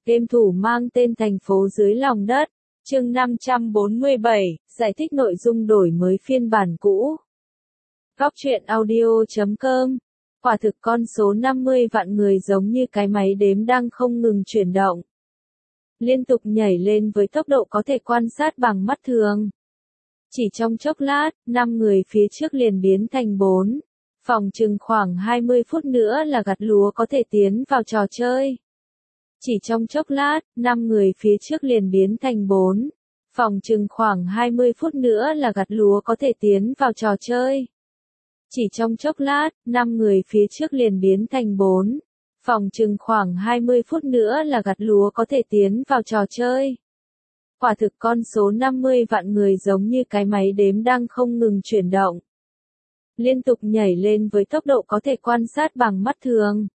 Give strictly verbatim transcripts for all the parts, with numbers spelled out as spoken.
Game thủ mang tên Thành phố dưới lòng đất. Chương năm trăm bốn mươi bảy, giải thích nội dung đổi mới phiên bản cũ. Góc truyện audio chấm com. Quả thực con số năm mươi vạn người giống như cái máy đếm đang không ngừng chuyển động. Liên tục nhảy lên với tốc độ có thể quan sát bằng mắt thường. Chỉ trong chốc lát, năm người phía trước liền biến thành bốn. Phòng chừng khoảng hai mươi phút nữa là gặt lúa có thể tiến vào trò chơi. Chỉ trong chốc lát, năm người phía trước liền biến thành bốn. Phòng chừng khoảng hai mươi phút nữa là gặt lúa có thể tiến vào trò chơi. Chỉ trong chốc lát, năm người phía trước liền biến thành bốn. Phòng chừng khoảng hai mươi phút nữa là gặt lúa có thể tiến vào trò chơi. Quả thực con số năm mươi vạn người giống như cái máy đếm đang không ngừng chuyển động. Liên tục nhảy lên với tốc độ có thể quan sát bằng mắt thường.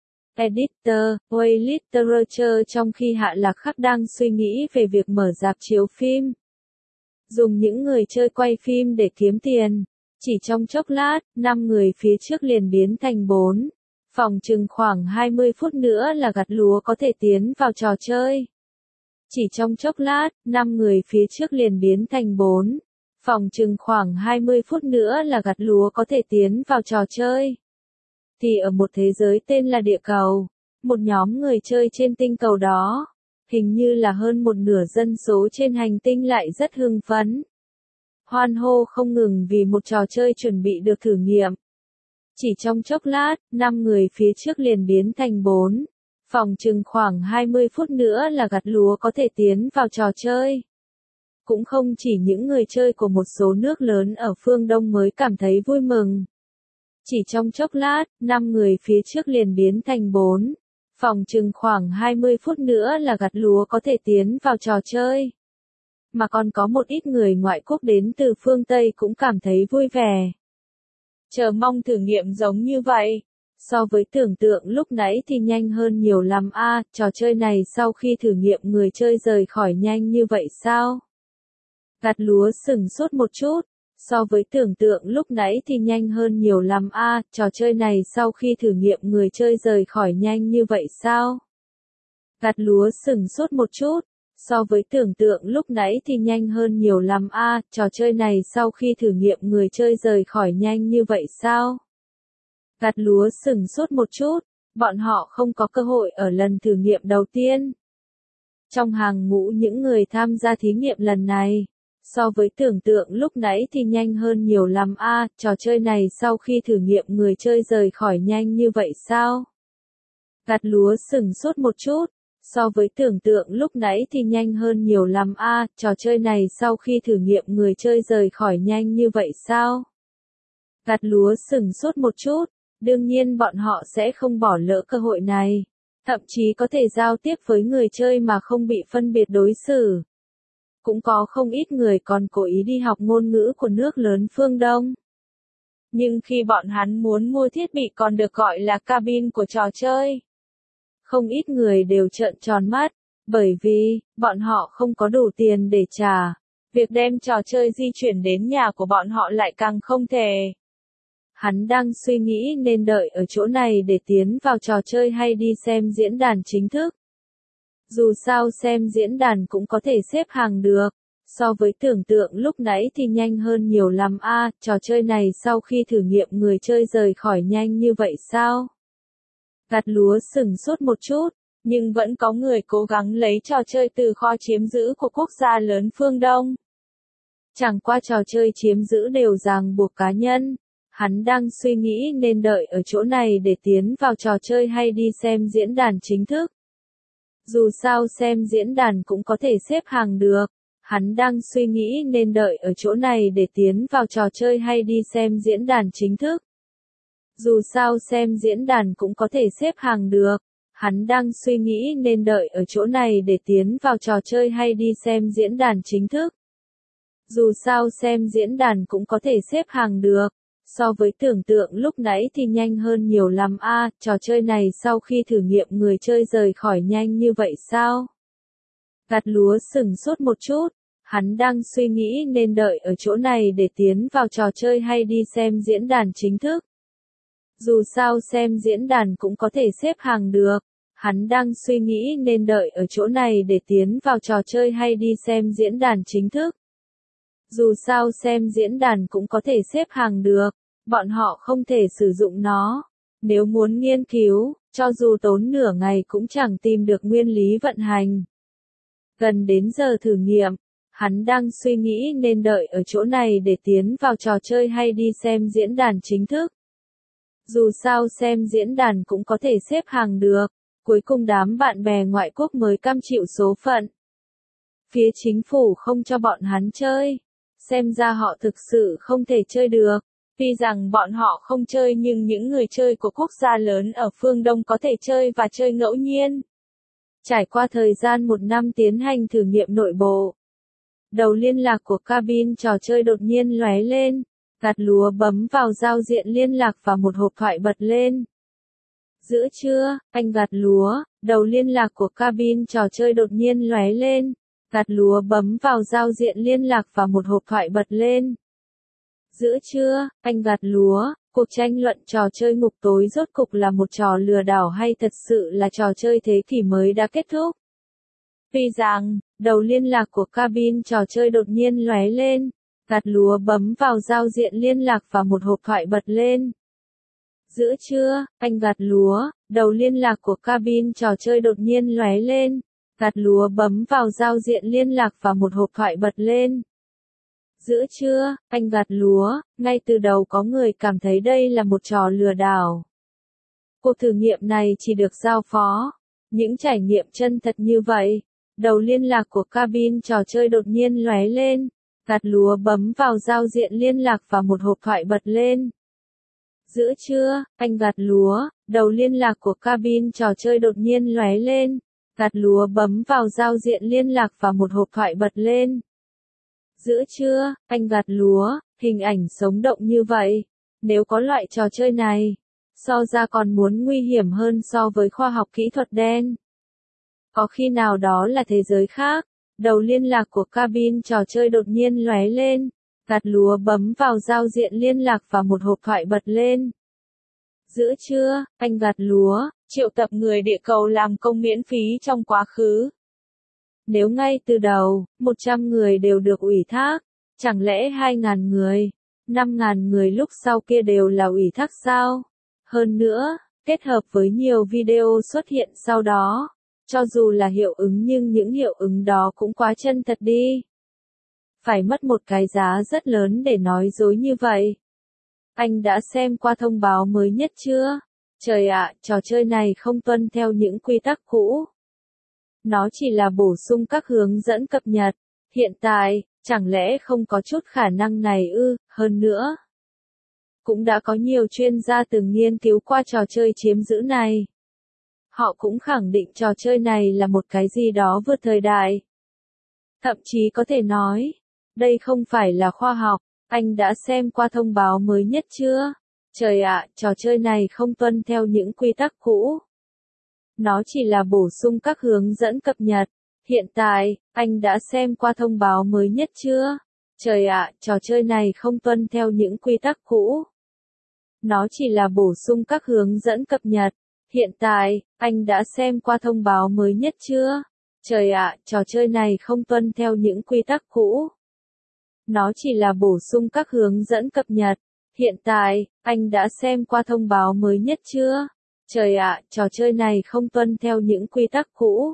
Editor, Way Literature trong khi Hạ Lạc Khắc đang suy nghĩ về việc mở rạp chiếu phim. Dùng những người chơi quay phim để kiếm tiền. Chỉ trong chốc lát, năm người phía trước liền biến thành bốn. Phòng chừng khoảng hai mươi phút nữa là gặt lúa có thể tiến vào trò chơi. Chỉ trong chốc lát, năm người phía trước liền biến thành bốn. Phòng chừng khoảng hai mươi phút nữa là gặt lúa có thể tiến vào trò chơi. Thì ở một thế giới tên là địa cầu, một nhóm người chơi trên tinh cầu đó, hình như là hơn một nửa dân số trên hành tinh lại rất hưng phấn. Hoan hô không ngừng vì một trò chơi chuẩn bị được thử nghiệm. Chỉ trong chốc lát, năm người phía trước liền biến thành bốn. Phòng chừng khoảng hai mươi phút nữa là gặt lúa có thể tiến vào trò chơi. Cũng không chỉ những người chơi của một số nước lớn ở phương Đông mới cảm thấy vui mừng. Chỉ trong chốc lát, năm người phía trước liền biến thành bốn. Phòng chừng khoảng hai mươi phút nữa là gặt lúa có thể tiến vào trò chơi. Mà còn có một ít người ngoại quốc đến từ phương Tây cũng cảm thấy vui vẻ. Chờ mong thử nghiệm giống như vậy. So với tưởng tượng lúc nãy thì nhanh hơn nhiều lắm a, à, trò chơi này sau khi thử nghiệm người chơi rời khỏi nhanh như vậy sao? Gặt lúa sửng sốt một chút. So với tưởng tượng lúc nãy thì nhanh hơn nhiều lắm a, à, trò chơi này sau khi thử nghiệm người chơi rời khỏi nhanh như vậy sao? Gặt lúa sửng sốt một chút. So với tưởng tượng lúc nãy thì nhanh hơn nhiều lắm a, à, trò chơi này sau khi thử nghiệm người chơi rời khỏi nhanh như vậy sao? Gặt lúa sửng sốt một chút, bọn họ không có cơ hội ở lần thử nghiệm đầu tiên. Trong hàng ngũ những người tham gia thí nghiệm lần này, so với tưởng tượng lúc nãy thì nhanh hơn nhiều lắm a, à, trò chơi này sau khi thử nghiệm người chơi rời khỏi nhanh như vậy sao? Gặt lúa sửng sốt một chút, so với tưởng tượng lúc nãy thì nhanh hơn nhiều lắm a, à, trò chơi này sau khi thử nghiệm người chơi rời khỏi nhanh như vậy sao? Gặt lúa sửng sốt một chút, đương nhiên bọn họ sẽ không bỏ lỡ cơ hội này, thậm chí có thể giao tiếp với người chơi mà không bị phân biệt đối xử. Cũng có không ít người còn cố ý đi học ngôn ngữ của nước lớn phương Đông. Nhưng khi bọn hắn muốn mua thiết bị còn được gọi là cabin của trò chơi, không ít người đều trợn tròn mắt, bởi vì, bọn họ không có đủ tiền để trả. Việc đem trò chơi di chuyển đến nhà của bọn họ lại càng không thể. Hắn đang suy nghĩ nên đợi ở chỗ này để tiến vào trò chơi hay đi xem diễn đàn chính thức. Dù sao xem diễn đàn cũng có thể xếp hàng được. So với tưởng tượng lúc nãy thì nhanh hơn nhiều lắm a, à, trò chơi này sau khi thử nghiệm người chơi rời khỏi nhanh như vậy sao? Gặt lúa sửng sốt một chút, nhưng vẫn có người cố gắng lấy trò chơi từ kho chiếm giữ của quốc gia lớn phương Đông. Chẳng qua trò chơi chiếm giữ đều ràng buộc cá nhân. Hắn đang suy nghĩ nên đợi ở chỗ này để tiến vào trò chơi hay đi xem diễn đàn chính thức. Dù sao xem diễn đàn cũng có thể xếp hàng được. Hắn đang suy nghĩ nên đợi ở chỗ này để tiến vào trò chơi hay đi xem diễn đàn chính thức. Dù sao xem diễn đàn cũng có thể xếp hàng được. Hắn đang suy nghĩ nên đợi ở chỗ này để tiến vào trò chơi hay đi xem diễn đàn chính thức. Dù sao xem diễn đàn cũng có thể xếp hàng được. So với tưởng tượng lúc nãy thì nhanh hơn nhiều lắm a, à, trò chơi này sau khi thử nghiệm người chơi rời khỏi nhanh như vậy sao? Gặt lúa sửng sốt một chút, hắn đang suy nghĩ nên đợi ở chỗ này để tiến vào trò chơi hay đi xem diễn đàn chính thức. Dù sao xem diễn đàn cũng có thể xếp hàng được, Hắn đang suy nghĩ nên đợi ở chỗ này để tiến vào trò chơi hay đi xem diễn đàn chính thức. Dù sao xem diễn đàn cũng có thể xếp hàng được, bọn họ không thể sử dụng nó. Nếu muốn nghiên cứu, cho dù tốn nửa ngày cũng chẳng tìm được nguyên lý vận hành. Gần đến giờ thử nghiệm, hắn đang suy nghĩ nên đợi ở chỗ này để tiến vào trò chơi hay đi xem diễn đàn chính thức. Dù sao xem diễn đàn cũng có thể xếp hàng được, cuối cùng đám bạn bè ngoại quốc mới cam chịu số phận. Phía chính phủ không cho bọn hắn chơi, xem ra họ thực sự không thể chơi được. Tuy rằng bọn họ không chơi nhưng những người chơi của quốc gia lớn ở phương Đông có thể chơi và chơi ngẫu nhiên. Trải qua thời gian một năm tiến hành thử nghiệm nội bộ, đầu liên lạc của cabin trò chơi đột nhiên lóe lên, gặt lúa bấm vào giao diện liên lạc và một hộp thoại bật lên. Giữa trưa, anh gặt lúa, đầu liên lạc của cabin trò chơi đột nhiên lóe lên, gặt lúa bấm vào giao diện liên lạc và một hộp thoại bật lên. Giữa trưa, anh gặt lúa, cuộc tranh luận trò chơi ngục tối rốt cục là một trò lừa đảo hay thật sự là trò chơi thế kỷ mới đã kết thúc. Tuy rằng, đầu liên lạc của cabin trò chơi đột nhiên lóe lên, gặt lúa bấm vào giao diện liên lạc và một hộp thoại bật lên. Giữa trưa, anh gặt lúa, đầu liên lạc của cabin trò chơi đột nhiên lóe lên, gặt lúa bấm vào giao diện liên lạc và một hộp thoại bật lên. Giữa trưa, anh gặt lúa, ngay từ đầu có người cảm thấy đây là một trò lừa đảo. Cuộc thử nghiệm này chỉ được giao phó. Những trải nghiệm chân thật như vậy, đầu liên lạc của cabin trò chơi đột nhiên lóe lên, gặt lúa bấm vào giao diện liên lạc và một hộp thoại bật lên. Giữa trưa, anh gặt lúa, đầu liên lạc của cabin trò chơi đột nhiên lóe lên, gặt lúa bấm vào giao diện liên lạc và một hộp thoại bật lên. Giữa trưa, anh gặt lúa, hình ảnh sống động như vậy. Nếu có loại trò chơi này, so ra còn muốn nguy hiểm hơn so với khoa học kỹ thuật đen. Có khi nào đó là thế giới khác, đầu liên lạc của cabin trò chơi đột nhiên lóe lên, gặt lúa bấm vào giao diện liên lạc và một hộp thoại bật lên. Giữa trưa, anh gặt lúa, triệu tập người địa cầu làm công miễn phí trong quá khứ. Nếu ngay từ đầu, một trăm người đều được ủy thác, chẳng lẽ hai nghìn người, năm nghìn người lúc sau kia đều là ủy thác sao? Hơn nữa, kết hợp với nhiều video xuất hiện sau đó, cho dù là hiệu ứng nhưng những hiệu ứng đó cũng quá chân thật đi. Phải mất một cái giá rất lớn để nói dối như vậy. Anh đã xem qua thông báo mới nhất chưa? Trời ạ, trò chơi này không tuân theo những quy tắc cũ. Nó chỉ là bổ sung các hướng dẫn cập nhật. Hiện tại, chẳng lẽ không có chút khả năng này ư? Hơn nữa, cũng đã có nhiều chuyên gia từng nghiên cứu qua trò chơi chiếm giữ này. Họ cũng khẳng định trò chơi này là một cái gì đó vượt thời đại. Thậm chí có thể nói, đây không phải là khoa học. Anh đã xem qua thông báo mới nhất chưa? Trời ạ, trò chơi này không tuân theo những quy tắc cũ. Nó chỉ là bổ sung các hướng dẫn cập nhật. Hiện tại, anh đã xem qua thông báo mới nhất chưa? Trời ạ, trò chơi này không tuân theo những quy tắc cũ. Nó chỉ là bổ sung các hướng dẫn cập nhật. Hiện tại, anh đã xem qua thông báo mới nhất chưa? Trời ạ, trò chơi này không tuân theo những quy tắc cũ. Nó chỉ là bổ sung các hướng dẫn cập nhật. Hiện tại, anh đã xem qua thông báo mới nhất chưa? Trời ạ, trò chơi này không tuân theo những quy tắc cũ.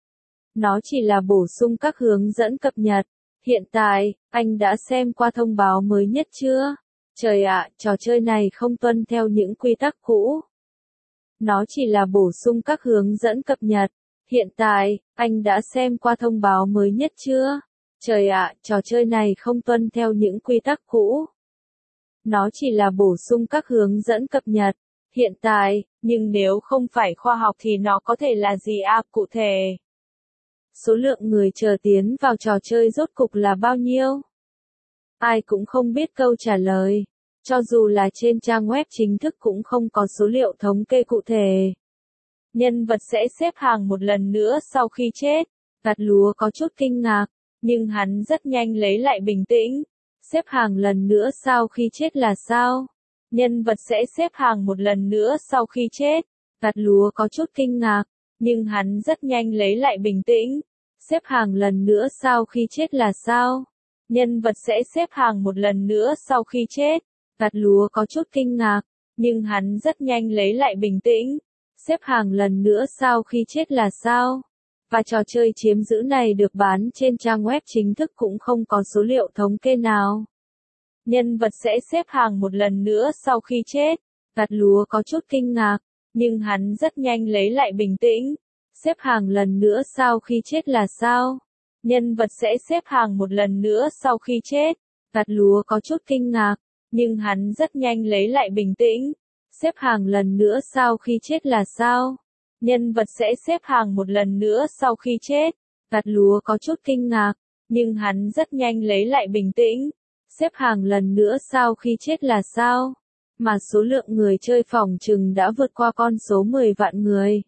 Nó chỉ là bổ sung các hướng dẫn cập nhật. Hiện tại, anh đã xem qua thông báo mới nhất chưa? Trời ạ, trò chơi này không tuân theo những quy tắc cũ. Nó chỉ là bổ sung các hướng dẫn cập nhật. Hiện tại, anh đã xem qua thông báo mới nhất chưa? Trời ạ, trò chơi này không tuân theo những quy tắc cũ. Nó chỉ là bổ sung các hướng dẫn cập nhật. Hiện tại, nhưng nếu không phải khoa học thì nó có thể là gì à, cụ thể? Số lượng người chờ tiến vào trò chơi rốt cục là bao nhiêu? Ai cũng không biết câu trả lời. Cho dù là trên trang web chính thức cũng không có số liệu thống kê cụ thể. Nhân vật sẽ xếp hàng một lần nữa sau khi chết. Gặt lúa có chút kinh ngạc, nhưng hắn rất nhanh lấy lại bình tĩnh. Xếp hàng lần nữa sau khi chết là sao? Nhân vật sẽ xếp hàng một lần nữa sau khi chết. Gặt lúa có chút kinh ngạc, Nhưng hắn rất nhanh lấy lại bình tĩnh. Xếp hàng lần nữa sau khi chết là sao? Nhân vật sẽ xếp hàng một lần nữa sau khi chết. Gặt lúa có chút kinh ngạc, nhưng hắn rất nhanh lấy lại bình tĩnh. Xếp hàng lần nữa sau khi chết là sao? Và trò chơi chiếm giữ này được bán trên trang web chính thức cũng không có số liệu thống kê nào. Nhân vật sẽ xếp hàng một lần nữa sau khi chết. Gặt lúa có chút kinh ngạc, nhưng hắn rất nhanh lấy lại bình tĩnh. Xếp hàng lần nữa sau khi chết là sao? Nhân vật sẽ xếp hàng một lần nữa sau khi chết. Gặt lúa có chút kinh ngạc, nhưng hắn rất nhanh lấy lại bình tĩnh. Xếp hàng lần nữa sau khi chết là sao? Nhân vật sẽ xếp hàng một lần nữa sau khi chết. Gặt lúa có chút kinh ngạc, nhưng hắn rất nhanh lấy lại bình tĩnh. Xếp hàng lần nữa sau khi chết là sao? Mà số lượng người chơi phỏng chừng đã vượt qua con số mười vạn người.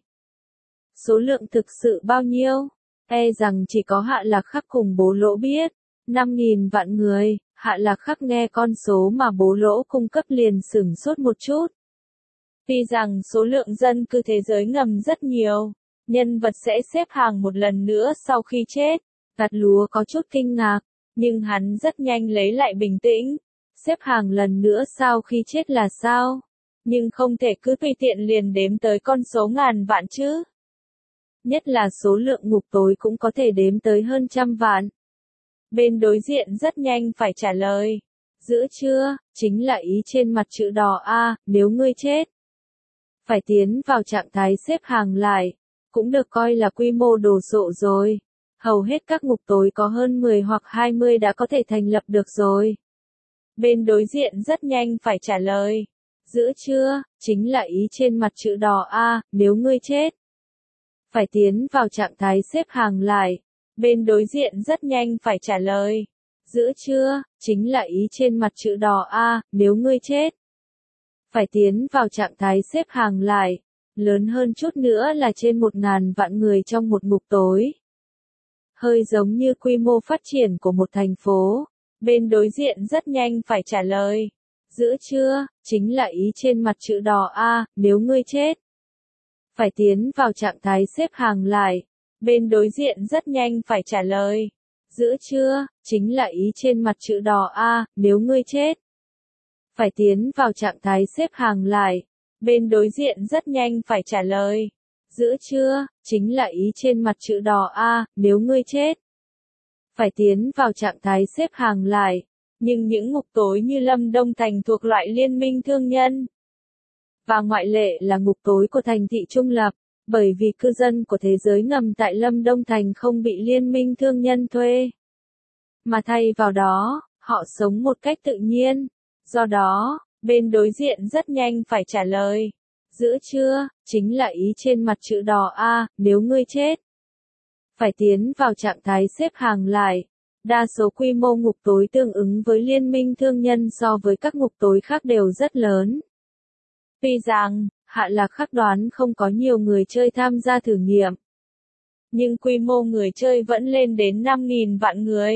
Số lượng thực sự bao nhiêu? E rằng chỉ có Hạ Lạc Khắc cùng Bố Lỗ biết. năm nghìn vạn người. Hạ Lạc Khắc nghe con số mà Bố Lỗ cung cấp liền sửng sốt một chút. Tuy rằng số lượng dân cư thế giới ngầm rất nhiều, nhân vật sẽ xếp hàng một lần nữa sau khi chết. Gặt lúa có chút kinh ngạc, nhưng hắn rất nhanh lấy lại bình tĩnh. Xếp hàng lần nữa sau khi chết là sao? Nhưng không thể cứ tùy tiện liền đếm tới con số ngàn vạn chứ. Nhất là số lượng ngục tối cũng có thể đếm tới hơn trăm vạn. Bên đối diện rất nhanh phải trả lời. Giữ chưa, chính là ý trên mặt chữ đỏ A, nếu ngươi chết. Phải tiến vào trạng thái xếp hàng lại, cũng được coi là quy mô đồ sộ rồi. Hầu hết các ngục tối có hơn mười hoặc hai mươi đã có thể thành lập được rồi. Bên đối diện rất nhanh phải trả lời. Giữ chưa, chính là ý trên mặt chữ đỏ A, nếu ngươi chết. Phải tiến vào trạng thái xếp hàng lại. Bên đối diện rất nhanh phải trả lời. Giữ chưa, chính là ý trên mặt chữ đỏ A, nếu ngươi chết. Phải tiến vào trạng thái xếp hàng lại. Lớn hơn chút nữa là trên một ngàn vạn người trong một ngục tối. Hơi giống như quy mô phát triển của một thành phố. Bên đối diện rất nhanh phải trả lời. Giữ chưa, chính là ý trên mặt chữ đỏ A, nếu ngươi chết. Phải tiến vào trạng thái xếp hàng lại. Bên đối diện rất nhanh phải trả lời. Giữ chưa, chính là ý trên mặt chữ đỏ A, nếu ngươi chết. Phải tiến vào trạng thái xếp hàng lại. Bên đối diện rất nhanh phải trả lời. Giữ chưa, chính là ý trên mặt chữ đỏ A, nếu ngươi chết. Phải tiến vào trạng thái xếp hàng lại. Nhưng những ngục tối như Lâm Đông Thành thuộc loại liên minh thương nhân. Và ngoại lệ là ngục tối của thành thị trung lập, bởi vì cư dân của thế giới ngầm tại Lâm Đông Thành không bị liên minh thương nhân thuê. Mà thay vào đó, họ sống một cách tự nhiên. Do đó, bên đối diện rất nhanh phải trả lời. Giữ chưa, chính là ý trên mặt chữ đỏ A, nếu ngươi chết. Phải tiến vào trạng thái xếp hàng lại. Đa số quy mô ngục tối tương ứng với liên minh thương nhân so với các ngục tối khác đều rất lớn. Tuy rằng, Hạ Lạc Khắc đoán không có nhiều người chơi tham gia thử nghiệm. Nhưng quy mô người chơi vẫn lên đến năm nghìn vạn người.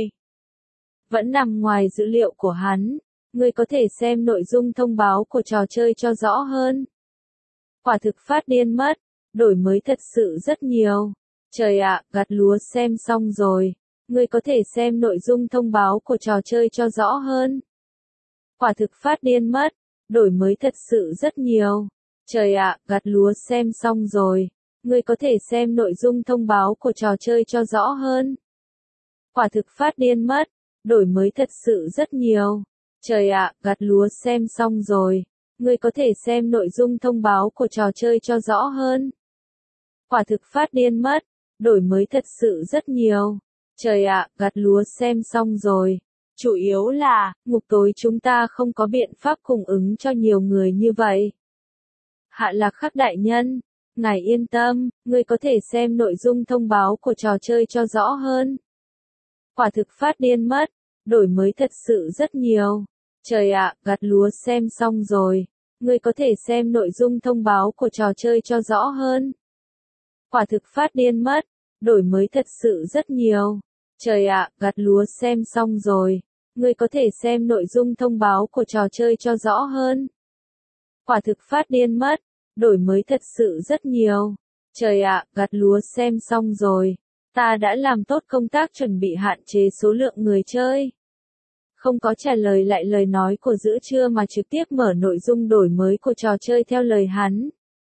Vẫn nằm ngoài dữ liệu của hắn. Người có thể xem nội dung thông báo của trò chơi cho rõ hơn. Quả thực phát điên mất. Đổi mới thật sự rất nhiều. Trời ạ, gặt lúa xem xong rồi. Người có thể xem nội dung thông báo của trò chơi cho rõ hơn. Quả thực phát điên mất. Đổi mới thật sự rất nhiều. Trời ạ, gặt lúa xem xong rồi. Người có thể xem nội dung thông báo của trò chơi cho rõ hơn. Quả thực phát điên mất. Đổi mới thật sự rất nhiều. Trời ạ, gặt lúa xem xong rồi. Người có thể xem nội dung thông báo của trò chơi cho rõ hơn. Quả thực phát điên mất. Đổi mới thật sự rất nhiều. Trời ạ, gặt lúa xem xong rồi. Chủ yếu là, ngục tối chúng ta không có biện pháp cung ứng cho nhiều người như vậy. Hạ Lạc Khắc đại nhân, ngài yên tâm, người có thể xem nội dung thông báo của trò chơi cho rõ hơn. Quả thực phát điên mất. Đổi mới thật sự rất nhiều. Trời ạ, gặt lúa xem xong rồi. Người có thể xem nội dung thông báo của trò chơi cho rõ hơn. Quả thực phát điên mất. Đổi mới thật sự rất nhiều. Trời ạ, gặt lúa xem xong rồi. Người có thể xem nội dung thông báo của trò chơi cho rõ hơn. Quả thực phát điên mất. Đổi mới thật sự rất nhiều. Trời ạ, gặt lúa xem xong rồi. Ta đã làm tốt công tác chuẩn bị hạn chế số lượng người chơi. Không có trả lời lại lời nói của giữa trưa mà trực tiếp mở nội dung đổi mới của trò chơi theo lời hắn.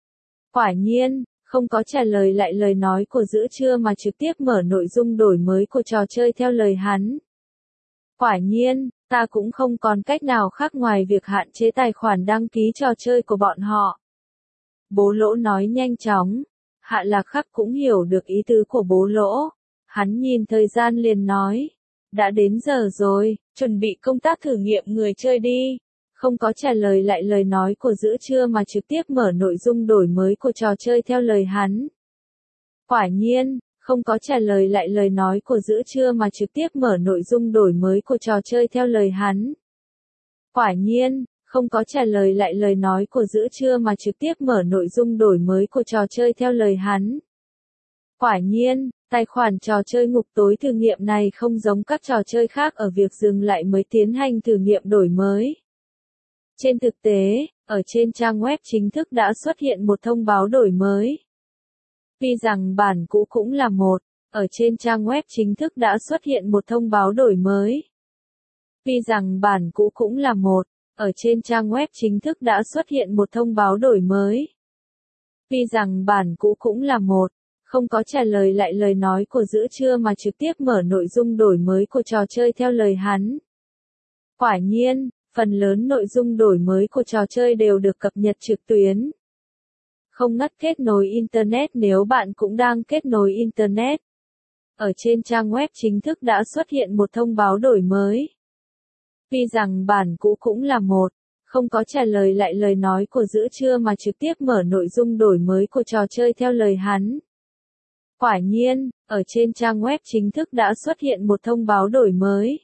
Quả nhiên, không có trả lời lại lời nói của giữa trưa mà trực tiếp mở nội dung đổi mới của trò chơi theo lời hắn. Quả nhiên, ta cũng không còn cách nào khác ngoài việc hạn chế tài khoản đăng ký trò chơi của bọn họ. Bố Lỗ nói nhanh chóng. Hạ Lạc Khắc cũng hiểu được ý tứ của Bố Lỗ. Hắn nhìn thời gian liền nói. Đã đến giờ rồi, chuẩn bị công tác thử nghiệm người chơi đi. Không có trả lời lại lời nói của giữa trưa mà trực tiếp mở nội dung đổi mới của trò chơi theo lời hắn. Quả nhiên, không có trả lời lại lời nói của giữa trưa mà trực tiếp mở nội dung đổi mới của trò chơi theo lời hắn. Quả nhiên, không có trả lời lại lời nói của giữa trưa mà trực tiếp mở nội dung đổi mới của trò chơi theo lời hắn. Quả nhiên, tài khoản trò chơi ngục tối thử nghiệm này không giống các trò chơi khác ở việc dừng lại mới tiến hành thử nghiệm đổi mới. Trên thực tế, ở trên trang web chính thức đã xuất hiện một thông báo đổi mới. Tuy rằng bản cũ cũng là một, ở trên trang web chính thức đã xuất hiện một thông báo đổi mới. Tuy rằng bản cũ cũng là một, ở trên trang web chính thức đã xuất hiện một thông báo đổi mới. Tuy rằng bản cũ cũng là một, không có trả lời lại lời nói của giữa trưa mà trực tiếp mở nội dung đổi mới của trò chơi theo lời hắn. Quả nhiên, phần lớn nội dung đổi mới của trò chơi đều được cập nhật trực tuyến. Không ngắt kết nối Internet nếu bạn cũng đang kết nối Internet. Ở trên trang web chính thức đã xuất hiện một thông báo đổi mới. Tuy rằng bản cũ cũng là một, không có trả lời lại lời nói của giữa trưa mà trực tiếp mở nội dung đổi mới của trò chơi theo lời hắn. Quả nhiên, ở trên trang web chính thức đã xuất hiện một thông báo đổi mới.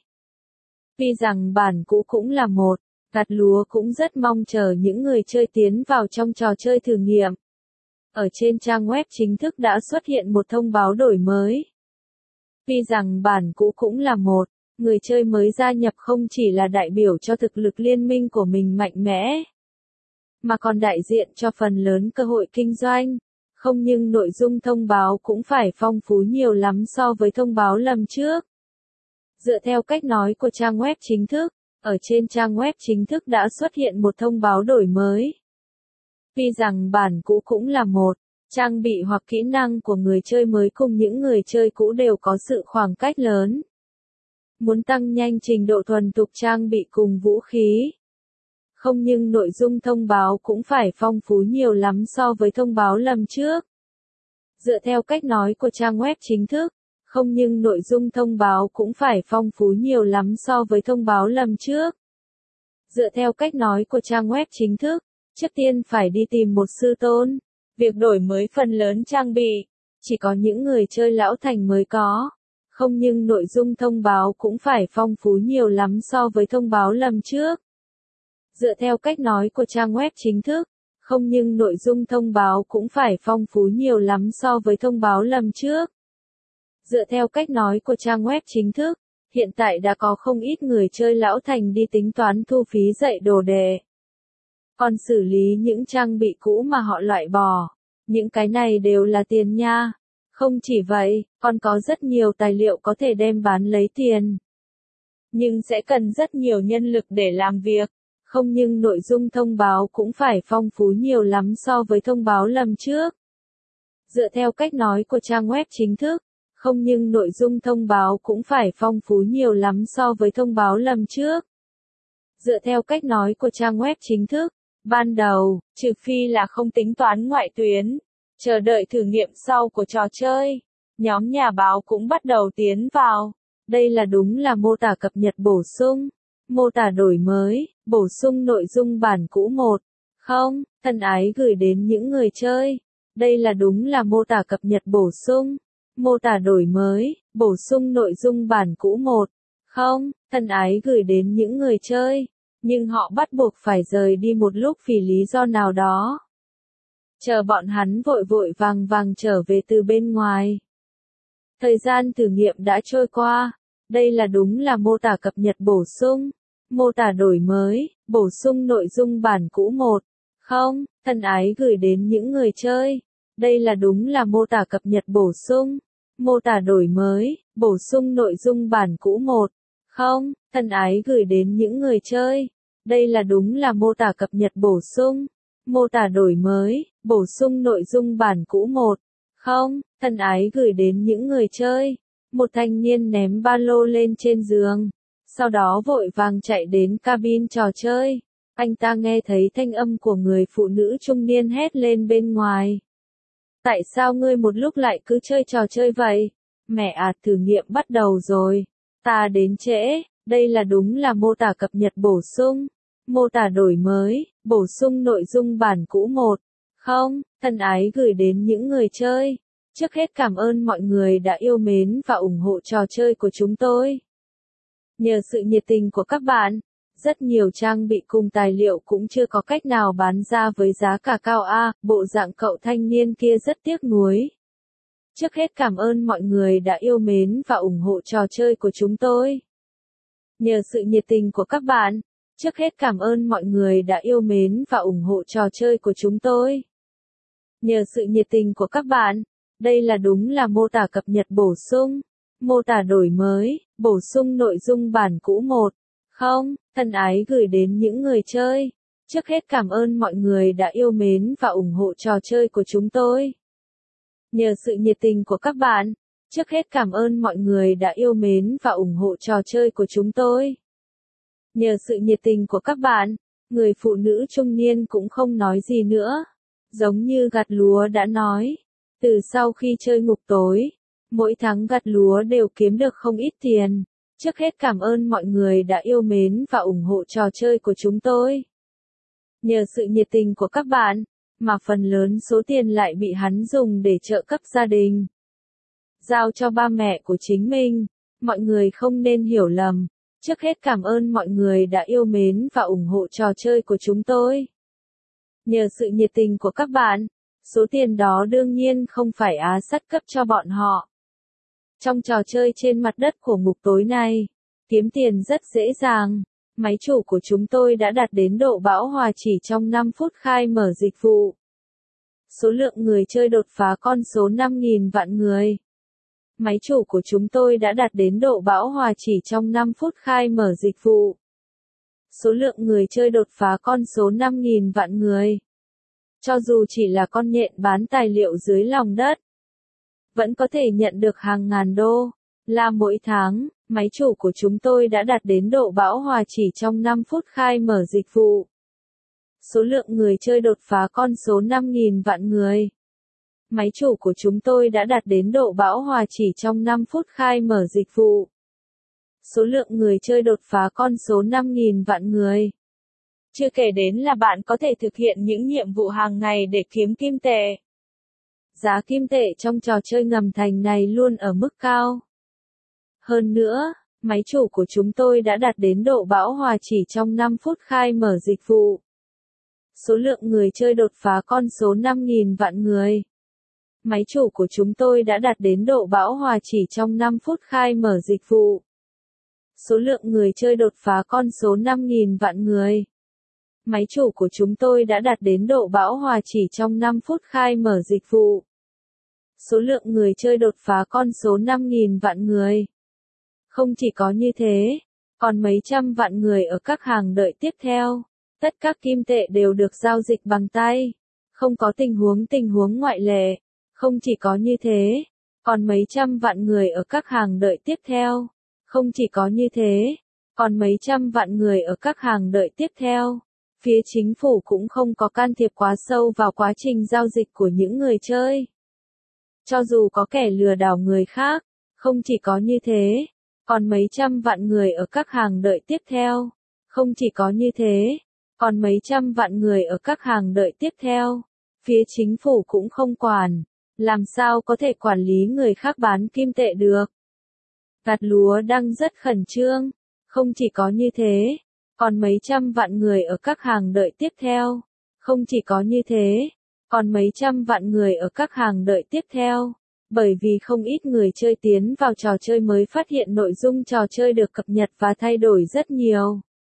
Tuy rằng bản cũ cũng là một, gặt lúa cũng rất mong chờ những người chơi tiến vào trong trò chơi thử nghiệm. Ở trên trang web chính thức đã xuất hiện một thông báo đổi mới. Tuy rằng bản cũ cũng là một, người chơi mới gia nhập không chỉ là đại biểu cho thực lực liên minh của mình mạnh mẽ, mà còn đại diện cho phần lớn cơ hội kinh doanh. Không nhưng nội dung thông báo cũng phải phong phú nhiều lắm so với thông báo lần trước. Dựa theo cách nói của trang web chính thức, ở trên trang web chính thức đã xuất hiện một thông báo đổi mới. Tuy rằng bản cũ cũng là một, trang bị hoặc kỹ năng của người chơi mới cùng những người chơi cũ đều có sự khoảng cách lớn. Muốn tăng nhanh trình độ thuần thục trang bị cùng vũ khí. Không nhưng nội dung thông báo cũng phải phong phú nhiều lắm so với thông báo lần trước. Dựa theo cách nói của trang web chính thức, không nhưng nội dung thông báo cũng phải phong phú nhiều lắm so với thông báo lần trước. Dựa theo cách nói của trang web chính thức, trước tiên phải đi tìm một sư tôn. Việc đổi mới phần lớn trang bị, chỉ có những người chơi lão thành mới có. Không nhưng nội dung thông báo cũng phải phong phú nhiều lắm so với thông báo lần trước. Dựa theo cách nói của trang web chính thức, không nhưng nội dung thông báo cũng phải phong phú nhiều lắm so với thông báo lần trước. Dựa theo cách nói của trang web chính thức, hiện tại đã có không ít người chơi lão thành đi tính toán thu phí dạy đồ đệ. Còn xử lý những trang bị cũ mà họ loại bỏ. Những cái này đều là tiền nha. Không chỉ vậy, còn có rất nhiều tài liệu có thể đem bán lấy tiền. Nhưng sẽ cần rất nhiều nhân lực để làm việc. Không nhưng nội dung thông báo cũng phải phong phú nhiều lắm so với thông báo lần trước. Dựa theo cách nói của trang web chính thức, không nhưng nội dung thông báo cũng phải phong phú nhiều lắm so với thông báo lần trước. Dựa theo cách nói của trang web chính thức, ban đầu, trừ phi là không tính toán ngoại tuyến, chờ đợi thử nghiệm sau của trò chơi, nhóm nhà báo cũng bắt đầu tiến vào. Đây là đúng là mô tả cập nhật bổ sung, mô tả đổi mới, bổ sung nội dung bản cũ một. Không, thân ái gửi đến những người chơi. Đây là đúng là mô tả cập nhật bổ sung, mô tả đổi mới, bổ sung nội dung bản cũ một. Không, thân ái gửi đến những người chơi. Nhưng họ bắt buộc phải rời đi một lúc vì lý do nào đó. Chờ bọn hắn vội vội vàng vàng trở về từ bên ngoài. Thời gian thử nghiệm đã trôi qua. Đây là đúng là mô tả cập nhật bổ sung, mô tả đổi mới, bổ sung nội dung bản cũ một. Không, thân ái gửi đến những người chơi. Đây là đúng là mô tả cập nhật bổ sung, mô tả đổi mới, bổ sung nội dung bản cũ một. Không, thân ái gửi đến những người chơi. Đây là đúng là mô tả cập nhật bổ sung, mô tả đổi mới, bổ sung nội dung bản cũ một. Không, thân ái gửi đến những người chơi. Một thanh niên ném ba lô lên trên giường, sau đó vội vàng chạy đến cabin trò chơi. Anh ta nghe thấy thanh âm của người phụ nữ trung niên hét lên bên ngoài. Tại sao ngươi một lúc lại cứ chơi trò chơi vậy? Mẹ à, thử nghiệm bắt đầu rồi. Ta đến trễ. Đây là đúng là mô tả cập nhật bổ sung, mô tả đổi mới, bổ sung nội dung bản cũ một. Không, thân ái gửi đến những người chơi. Trước hết cảm ơn mọi người đã yêu mến và ủng hộ trò chơi của chúng tôi. Nhờ sự nhiệt tình của các bạn, rất nhiều trang bị cùng tài liệu cũng chưa có cách nào bán ra với giá cả cao a, bộ dạng cậu thanh niên kia rất tiếc nuối. Trước hết cảm ơn mọi người đã yêu mến và ủng hộ trò chơi của chúng tôi. Nhờ sự nhiệt tình của các bạn, trước hết cảm ơn mọi người đã yêu mến và ủng hộ trò chơi của chúng tôi. Nhờ sự nhiệt tình của các bạn, đây là đúng là mô tả cập nhật bổ sung, mô tả đổi mới, bổ sung nội dung bản cũ một. Không, thân ái gửi đến những người chơi. Trước hết cảm ơn mọi người đã yêu mến và ủng hộ trò chơi của chúng tôi. Nhờ sự nhiệt tình của các bạn, trước hết cảm ơn mọi người đã yêu mến và ủng hộ trò chơi của chúng tôi. Nhờ sự nhiệt tình của các bạn, người phụ nữ trung niên cũng không nói gì nữa. Giống như gặt lúa đã nói, từ sau khi chơi ngục tối, mỗi tháng gặt lúa đều kiếm được không ít tiền. Trước hết cảm ơn mọi người đã yêu mến và ủng hộ trò chơi của chúng tôi. Nhờ sự nhiệt tình của các bạn, mà phần lớn số tiền lại bị hắn dùng để trợ cấp gia đình, giao cho ba mẹ của chính mình. Mọi người không nên hiểu lầm. Trước hết cảm ơn mọi người đã yêu mến và ủng hộ trò chơi của chúng tôi. Nhờ sự nhiệt tình của các bạn, số tiền đó đương nhiên không phải Á Sắt cấp cho bọn họ. Trong trò chơi trên mặt đất của ngục tối này, kiếm tiền rất dễ dàng. Máy chủ của chúng tôi đã đạt đến độ bão hòa chỉ trong năm phút khai mở dịch vụ. Số lượng người chơi đột phá con số năm nghìn vạn người. Máy chủ của chúng tôi đã đạt đến độ bão hòa chỉ trong năm phút khai mở dịch vụ. Số lượng người chơi đột phá con số năm nghìn vạn người. Cho dù chỉ là con nhện bán tài liệu dưới lòng đất, vẫn có thể nhận được hàng ngàn đô la mỗi tháng. Máy chủ của chúng tôi đã đạt đến độ bão hòa chỉ trong năm phút khai mở dịch vụ. Số lượng người chơi đột phá con số năm nghìn vạn người. Máy chủ của chúng tôi đã đạt đến độ bão hòa chỉ trong năm phút khai mở dịch vụ. Số lượng người chơi đột phá con số năm nghìn vạn người. Chưa kể đến là bạn có thể thực hiện những nhiệm vụ hàng ngày để kiếm kim tệ. Giá kim tệ trong trò chơi ngầm thành này luôn ở mức cao. Hơn nữa, máy chủ của chúng tôi đã đạt đến độ bão hòa chỉ trong năm phút khai mở dịch vụ. Số lượng người chơi đột phá con số năm nghìn vạn người. Máy chủ của chúng tôi đã đạt đến độ bão hòa chỉ trong năm phút khai mở dịch vụ. Số lượng người chơi đột phá con số năm nghìn vạn người. Máy chủ của chúng tôi đã đạt đến độ bão hòa chỉ trong năm phút khai mở dịch vụ. Số lượng người chơi đột phá con số năm nghìn vạn người. Không chỉ có như thế, còn mấy trăm vạn người ở các hàng đợi tiếp theo. Tất các kim tệ đều được giao dịch bằng tay. Không có tình huống tình huống ngoại lệ. Không chỉ có như thế, còn mấy trăm vạn người ở các hàng đợi tiếp theo. Không chỉ có như thế, còn mấy trăm vạn người ở các hàng đợi tiếp theo. Phía chính phủ cũng không có can thiệp quá sâu vào quá trình giao dịch của những người chơi. Cho dù có kẻ lừa đảo người khác, không chỉ có như thế, còn mấy trăm vạn người ở các hàng đợi tiếp theo. Không chỉ có như thế, còn mấy trăm vạn người ở các hàng đợi tiếp theo. Phía chính phủ cũng không quản. Làm sao có thể quản lý người khác bán kim tệ được? Gặt lúa đang rất khẩn trương. Không chỉ có như thế, còn mấy trăm vạn người ở các hàng đợi tiếp theo. Không chỉ có như thế, còn mấy trăm vạn người ở các hàng đợi tiếp theo. Bởi vì không ít người chơi tiến vào trò chơi mới phát hiện nội dung trò chơi được cập nhật và thay đổi rất nhiều.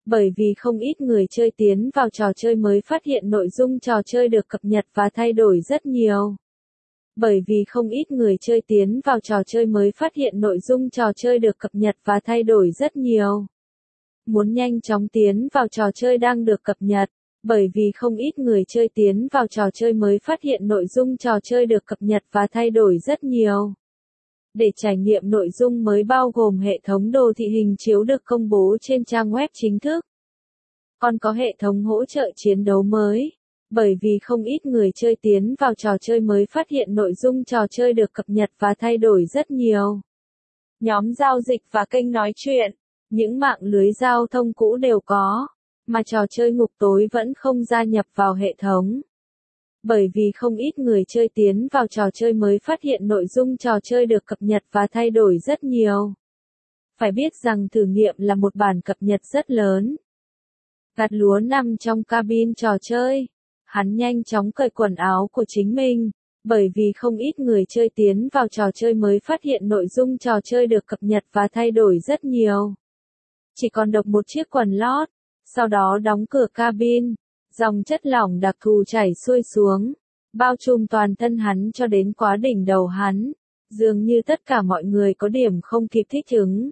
Bởi vì không ít người chơi tiến vào trò chơi mới phát hiện nội dung trò chơi được cập nhật và thay đổi rất nhiều. Bởi vì không ít người chơi tiến vào trò chơi mới phát hiện nội dung trò chơi được cập nhật và thay đổi rất nhiều. Muốn nhanh chóng tiến vào trò chơi đang được cập nhật, bởi vì không ít người chơi tiến vào trò chơi mới phát hiện nội dung trò chơi được cập nhật và thay đổi rất nhiều. Để trải nghiệm nội dung mới bao gồm hệ thống đồ thị hình chiếu được công bố trên trang web chính thức. Còn có hệ thống hỗ trợ chiến đấu mới. Bởi vì không ít người chơi tiến vào trò chơi mới phát hiện nội dung trò chơi được cập nhật và thay đổi rất nhiều. Nhóm giao dịch và kênh nói chuyện. Những mạng lưới giao thông cũ đều có, mà trò chơi ngục tối vẫn không gia nhập vào hệ thống. Bởi vì không ít người chơi tiến vào trò chơi mới phát hiện nội dung trò chơi được cập nhật và thay đổi rất nhiều. Phải biết rằng thử nghiệm là một bản cập nhật rất lớn. Gặt lúa nằm trong cabin trò chơi. Hắn nhanh chóng cởi quần áo của chính mình, bởi vì không ít người chơi tiến vào trò chơi mới phát hiện nội dung trò chơi được cập nhật và thay đổi rất nhiều. Chỉ còn độc một chiếc quần lót, sau đó đóng cửa cabin, dòng chất lỏng đặc thù chảy xuôi xuống, bao trùm toàn thân hắn cho đến quá đỉnh đầu hắn, dường như tất cả mọi người có điểm không kịp thích ứng.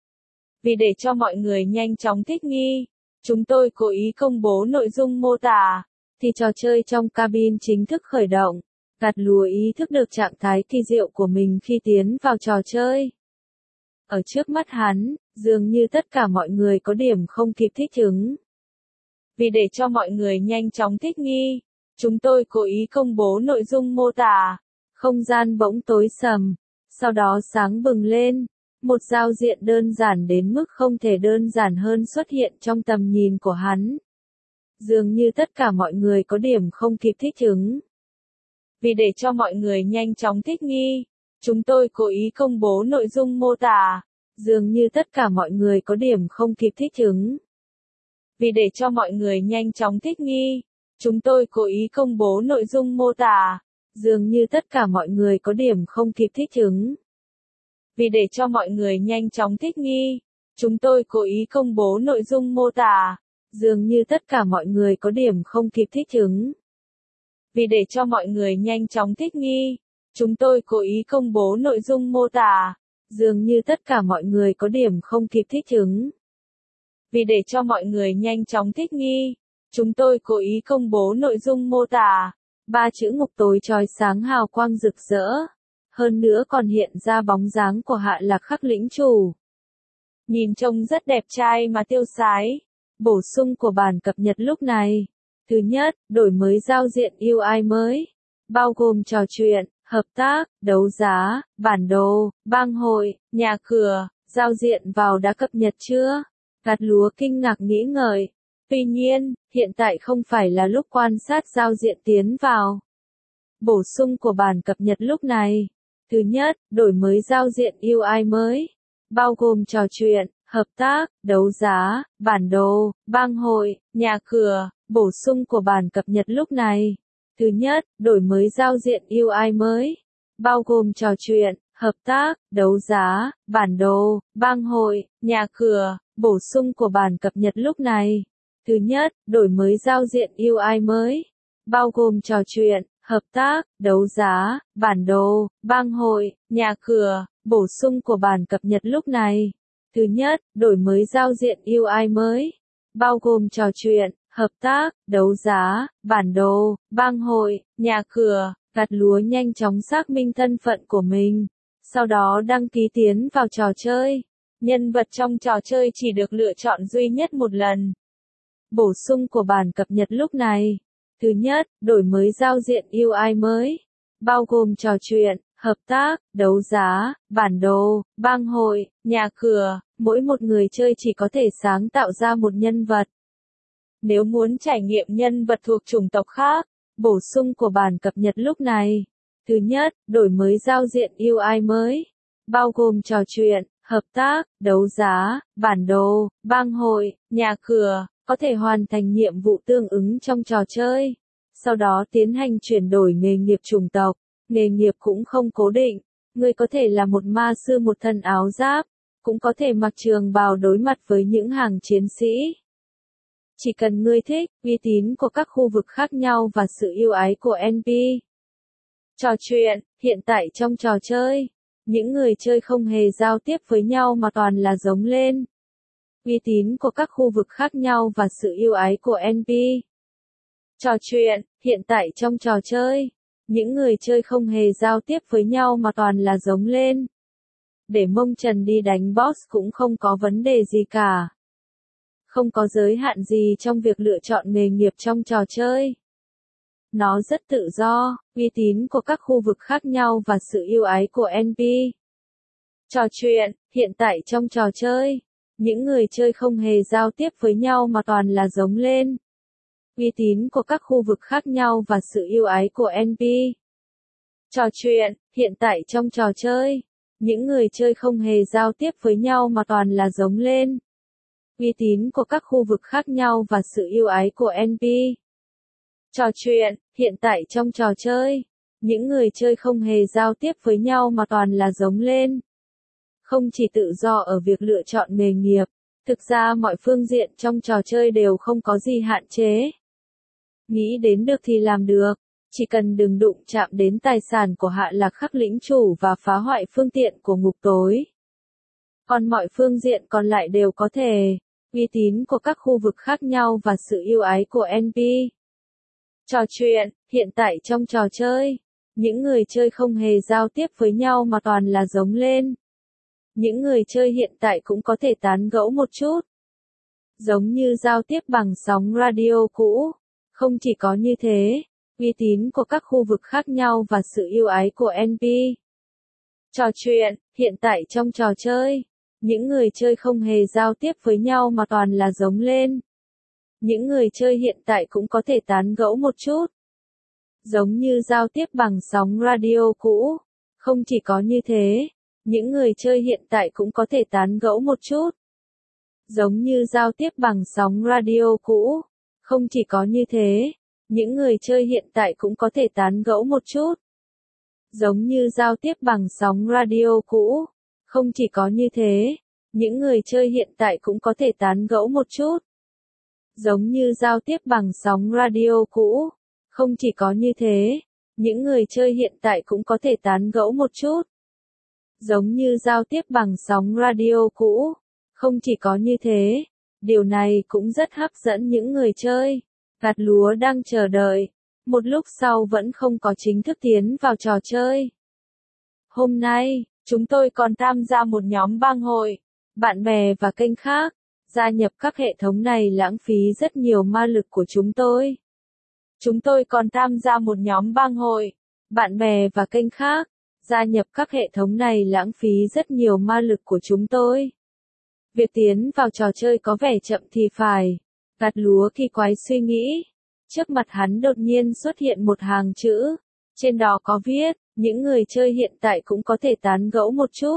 Vì để cho mọi người nhanh chóng thích nghi, chúng tôi cố ý công bố nội dung mô tả, thì trò chơi trong cabin chính thức khởi động. Gặt lúa ý thức được trạng thái kỳ diệu của mình khi tiến vào trò chơi. Ở trước mắt hắn, dường như tất cả mọi người có điểm không kịp thích ứng. Vì để cho mọi người nhanh chóng thích nghi, chúng tôi cố ý công bố nội dung mô tả. Không gian bỗng tối sầm, sau đó sáng bừng lên. Một giao diện đơn giản đến mức không thể đơn giản hơn xuất hiện trong tầm nhìn của hắn. Dường như tất cả mọi người có điểm không kịp thích ứng. Vì để cho mọi người nhanh chóng thích nghi, chúng tôi cố ý công bố nội dung mô tả. Dường như tất cả mọi người có điểm không kịp thích ứng. Vì để cho mọi người nhanh chóng thích nghi, chúng tôi cố ý công bố nội dung mô tả. Dường như tất cả mọi người có điểm không kịp thích ứng. Vì để cho mọi người nhanh chóng thích nghi, chúng tôi cố ý công bố nội dung mô tả. Dường như tất cả mọi người có điểm không kịp thích ứng. Vì để cho mọi người nhanh chóng thích nghi, chúng tôi cố ý công bố nội dung mô tả. Dường như tất cả mọi người có điểm không kịp thích ứng. Vì để cho mọi người nhanh chóng thích nghi, chúng tôi cố ý công bố nội dung mô tả. Ba chữ ngục tối chói sáng hào quang rực rỡ. Hơn nữa còn hiện ra bóng dáng của Hạ Lạc Khắc lĩnh chủ. Nhìn trông rất đẹp trai mà tiêu sái. Bổ sung của bản cập nhật lúc này. Thứ nhất, đổi mới giao diện u i mới. Bao gồm trò chuyện, hợp tác, đấu giá, bản đồ, bang hội, nhà cửa, giao diện vào đã cập nhật chưa? Gặt lúa kinh ngạc nghĩ ngợi. Tuy nhiên, hiện tại không phải là lúc quan sát giao diện tiến vào. Bổ sung của bản cập nhật lúc này. Thứ nhất, đổi mới giao diện u i mới. Bao gồm trò chuyện, hợp tác, đấu giá, bản đồ, bang hội, nhà cửa, bổ sung của bản cập nhật lúc này. Thứ nhất, đổi mới giao diện u i mới. Bao gồm trò chuyện, hợp tác, đấu giá, bản đồ, bang hội, nhà cửa, bổ sung của bản cập nhật lúc này. Thứ nhất, đổi mới giao diện u i mới. Bao gồm trò chuyện, hợp tác, đấu giá, bản đồ, bang hội, nhà cửa, bổ sung của bản cập nhật lúc này. Thứ nhất, đổi mới giao diện u i mới. Bao gồm trò chuyện, hợp tác, đấu giá, bản đồ, bang hội, nhà cửa. Gặt lúa nhanh chóng xác minh thân phận của mình. Sau đó đăng ký tiến vào trò chơi. Nhân vật trong trò chơi chỉ được lựa chọn duy nhất một lần. Bổ sung của bản cập nhật lúc này. Thứ nhất, đổi mới giao diện u i mới. Bao gồm trò chuyện, hợp tác, đấu giá, bản đồ, bang hội, nhà cửa. Mỗi một người chơi chỉ có thể sáng tạo ra một nhân vật. Nếu muốn trải nghiệm nhân vật thuộc chủng tộc khác, bổ sung của bản cập nhật lúc này. Thứ nhất, đổi mới giao diện u i mới. Bao gồm trò chuyện, hợp tác, đấu giá, bản đồ, bang hội, nhà cửa. Có thể hoàn thành nhiệm vụ tương ứng trong trò chơi. Sau đó tiến hành chuyển đổi nghề nghiệp chủng tộc. Nghề nghiệp cũng không cố định. Người có thể là một ma sư một thân áo giáp. Cũng có thể mặc trường bào đối mặt với những hàng chiến sĩ. Chỉ cần ngươi thích, uy tín của các khu vực khác nhau và sự yêu ái của en pê. Trò chuyện, hiện tại trong trò chơi, những người chơi không hề giao tiếp với nhau mà toàn là giống lên. Uy tín của các khu vực khác nhau và sự yêu ái của en pê. Trò chuyện, hiện tại trong trò chơi, những người chơi không hề giao tiếp với nhau mà toàn là giống lên. Để mông trần đi đánh boss cũng không có vấn đề gì cả. Không có giới hạn gì trong việc lựa chọn nghề nghiệp trong trò chơi. Nó rất tự do, uy tín của các khu vực khác nhau và sự yêu ái của en pê. Trò chuyện, hiện tại trong trò chơi, những người chơi không hề giao tiếp với nhau mà toàn là giống lên. Uy tín của các khu vực khác nhau và sự yêu ái của en pê. Trò chuyện, hiện tại trong trò chơi, những người chơi không hề giao tiếp với nhau mà toàn là giống lên. Uy tín của các khu vực khác nhau và sự yêu ái của en pê. Trò chuyện, hiện tại trong trò chơi, những người chơi không hề giao tiếp với nhau mà toàn là giống lên. Không chỉ tự do ở việc lựa chọn nghề nghiệp, thực ra mọi phương diện trong trò chơi đều không có gì hạn chế. Nghĩ đến được thì làm được, chỉ cần đừng đụng chạm đến tài sản của Hạ Lạc Khắc lĩnh chủ và phá hoại phương tiện của ngục tối. Còn mọi phương diện còn lại đều có thể. Uy tín của các khu vực khác nhau và sự yêu ái của en pê. Trò chuyện, hiện tại trong trò chơi, những người chơi không hề giao tiếp với nhau mà toàn là giống lên. Những người chơi hiện tại cũng có thể tán gẫu một chút. Giống như giao tiếp bằng sóng radio cũ. Không chỉ có như thế, uy tín của các khu vực khác nhau và sự yêu ái của en pê. Trò chuyện, hiện tại trong trò chơi, những người chơi không hề giao tiếp với nhau mà toàn là giống lên. Những người chơi hiện tại cũng có thể tán gẫu một chút. Giống như giao tiếp bằng sóng radio cũ. Không chỉ có như thế, những người chơi hiện tại cũng có thể tán gẫu một chút. Giống như giao tiếp bằng sóng radio cũ. Không chỉ có như thế, những người chơi hiện tại cũng có thể tán gẫu một chút. Giống như giao tiếp bằng sóng radio cũ. Không chỉ có như thế, những người chơi hiện tại cũng có thể tán gẫu một chút. Giống như giao tiếp bằng sóng radio cũ. Không chỉ có như thế, những người chơi hiện tại cũng có thể tán gẫu một chút. Giống như giao tiếp bằng sóng radio cũ. Không chỉ có như thế, điều này cũng rất hấp dẫn những người chơi. Gặt lúa đang chờ đợi. Một lúc sau vẫn không có chính thức tiến vào trò chơi. Hôm nay, chúng tôi còn tham gia một nhóm bang hội, bạn bè và kênh khác. Gia nhập các hệ thống này lãng phí rất nhiều ma lực của chúng tôi. Chúng tôi còn tham gia một nhóm bang hội, bạn bè và kênh khác. Gia nhập các hệ thống này lãng phí rất nhiều ma lực của chúng tôi. Việc tiến vào trò chơi có vẻ chậm thì phải. Gặt lúa kỳ quái suy nghĩ. Trước mặt hắn đột nhiên xuất hiện một hàng chữ. Trên đó có viết, những người chơi hiện tại cũng có thể tán gẫu một chút.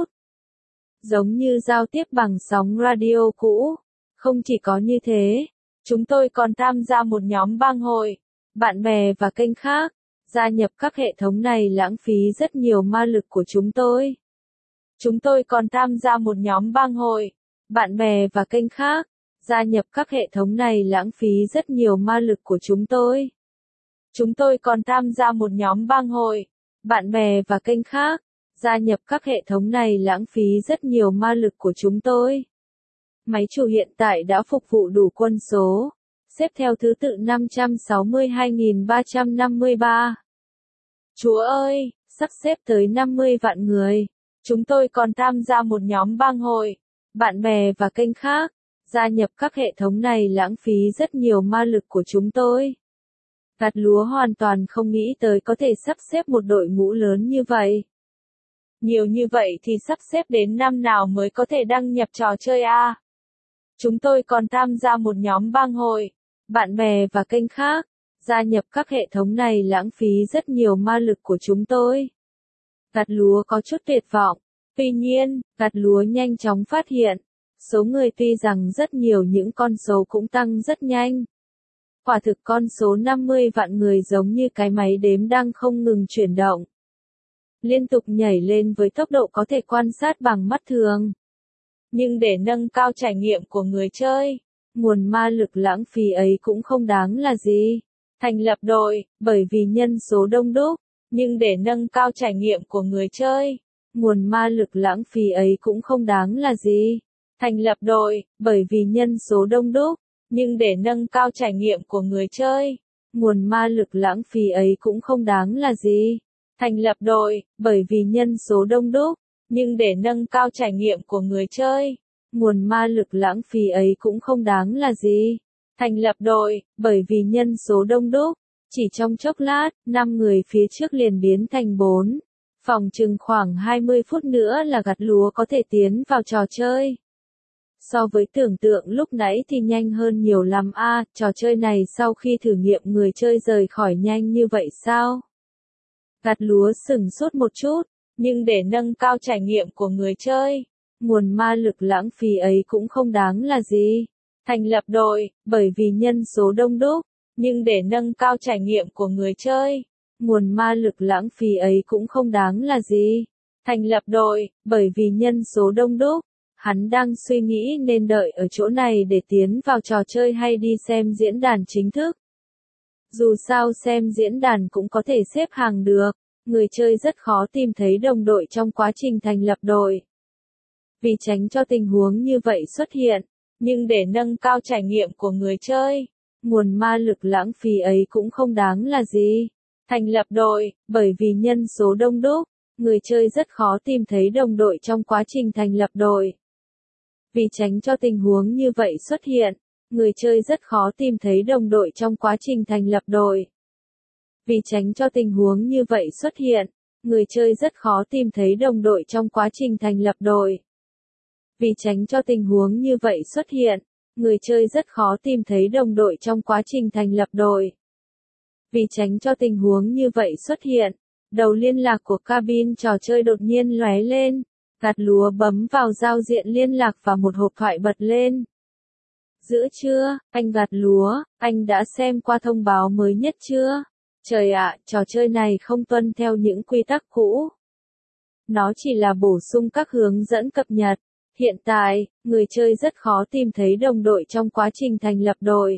Giống như giao tiếp bằng sóng radio cũ. Không chỉ có như thế, chúng tôi còn tham gia một nhóm bang hội, bạn bè và kênh khác. Gia nhập các hệ thống này lãng phí rất nhiều ma lực của chúng tôi. Chúng tôi còn tham gia một nhóm bang hội, bạn bè và kênh khác. Gia nhập các hệ thống này lãng phí rất nhiều ma lực của chúng tôi. Chúng tôi còn tham gia một nhóm bang hội, bạn bè và kênh khác. Gia nhập các hệ thống này lãng phí rất nhiều ma lực của chúng tôi. Máy chủ hiện tại đã phục vụ đủ quân số. Xếp theo thứ tự năm trăm sáu mươi hai nghìn ba trăm năm mươi ba. Chúa ơi, sắp xếp tới năm mươi vạn người. Chúng tôi còn tham gia một nhóm bang hội, bạn bè và kênh khác. Gia nhập các hệ thống này lãng phí rất nhiều ma lực của chúng tôi. Gặt lúa hoàn toàn không nghĩ tới có thể sắp xếp một đội ngũ lớn như vậy. Nhiều như vậy thì sắp xếp đến năm nào mới có thể đăng nhập trò chơi a? Chúng tôi còn tham gia một nhóm bang hội, bạn bè và kênh khác. Gia nhập các hệ thống này lãng phí rất nhiều ma lực của chúng tôi. Gặt lúa có chút tuyệt vọng. Tuy nhiên, gặt lúa nhanh chóng phát hiện. Số người tuy rằng rất nhiều những con số cũng tăng rất nhanh. Quả thực con số năm mươi vạn người giống như cái máy đếm đang không ngừng chuyển động. Liên tục nhảy lên với tốc độ có thể quan sát bằng mắt thường. Nhưng để nâng cao trải nghiệm của người chơi, nguồn ma lực lãng phí ấy cũng không đáng là gì. Thành lập đội, bởi vì nhân số đông đúc, nhưng để nâng cao trải nghiệm của người chơi, nguồn ma lực lãng phí ấy cũng không đáng là gì. Thành lập đội, bởi vì nhân số đông đúc, nhưng để nâng cao trải nghiệm của người chơi, nguồn ma lực lãng phí ấy cũng không đáng là gì. Thành lập đội, bởi vì nhân số đông đúc, nhưng để nâng cao trải nghiệm của người chơi, nguồn ma lực lãng phí ấy cũng không đáng là gì. Thành lập đội, bởi vì nhân số đông đúc, chỉ trong chốc lát, năm người phía trước liền biến thành bốn. Phòng chừng khoảng hai mươi phút nữa là gặt lúa có thể tiến vào trò chơi. So với tưởng tượng lúc nãy thì nhanh hơn nhiều lắm a, à, trò chơi này sau khi thử nghiệm người chơi rời khỏi nhanh như vậy sao? Gặt lúa sửng sốt một chút, nhưng để nâng cao trải nghiệm của người chơi, nguồn ma lực lãng phí ấy cũng không đáng là gì. Thành lập đội, bởi vì nhân số đông đúc, nhưng để nâng cao trải nghiệm của người chơi, nguồn ma lực lãng phí ấy cũng không đáng là gì. Thành lập đội, bởi vì nhân số đông đúc, hắn đang suy nghĩ nên đợi ở chỗ này để tiến vào trò chơi hay đi xem diễn đàn chính thức. Dù sao xem diễn đàn cũng có thể xếp hàng được, người chơi rất khó tìm thấy đồng đội trong quá trình thành lập đội. Vì tránh cho tình huống như vậy xuất hiện, nhưng để nâng cao trải nghiệm của người chơi, nguồn ma lực lãng phí ấy cũng không đáng là gì. Thành lập đội, bởi vì nhân số đông đúc, người chơi rất khó tìm thấy đồng đội trong quá trình thành lập đội. Vì tránh cho tình huống như vậy xuất hiện, người chơi rất khó tìm thấy đồng đội trong quá trình thành lập đội. Vì tránh cho tình huống như vậy xuất hiện, người chơi rất khó tìm thấy đồng đội trong quá trình thành lập đội. Vì tránh cho tình huống như vậy xuất hiện, người chơi rất khó tìm thấy đồng đội trong quá trình thành lập đội. Vì tránh cho tình huống như vậy xuất hiện, đầu liên lạc của cabin trò chơi đột nhiên lóe lên, gặt lúa bấm vào giao diện liên lạc và một hộp thoại bật lên. Giữa trưa, anh gặt lúa, anh đã xem qua thông báo mới nhất chưa? Trời ạ, trò chơi này không tuân theo những quy tắc cũ. Nó chỉ là bổ sung các hướng dẫn cập nhật. Hiện tại, người chơi rất khó tìm thấy đồng đội trong quá trình thành lập đội.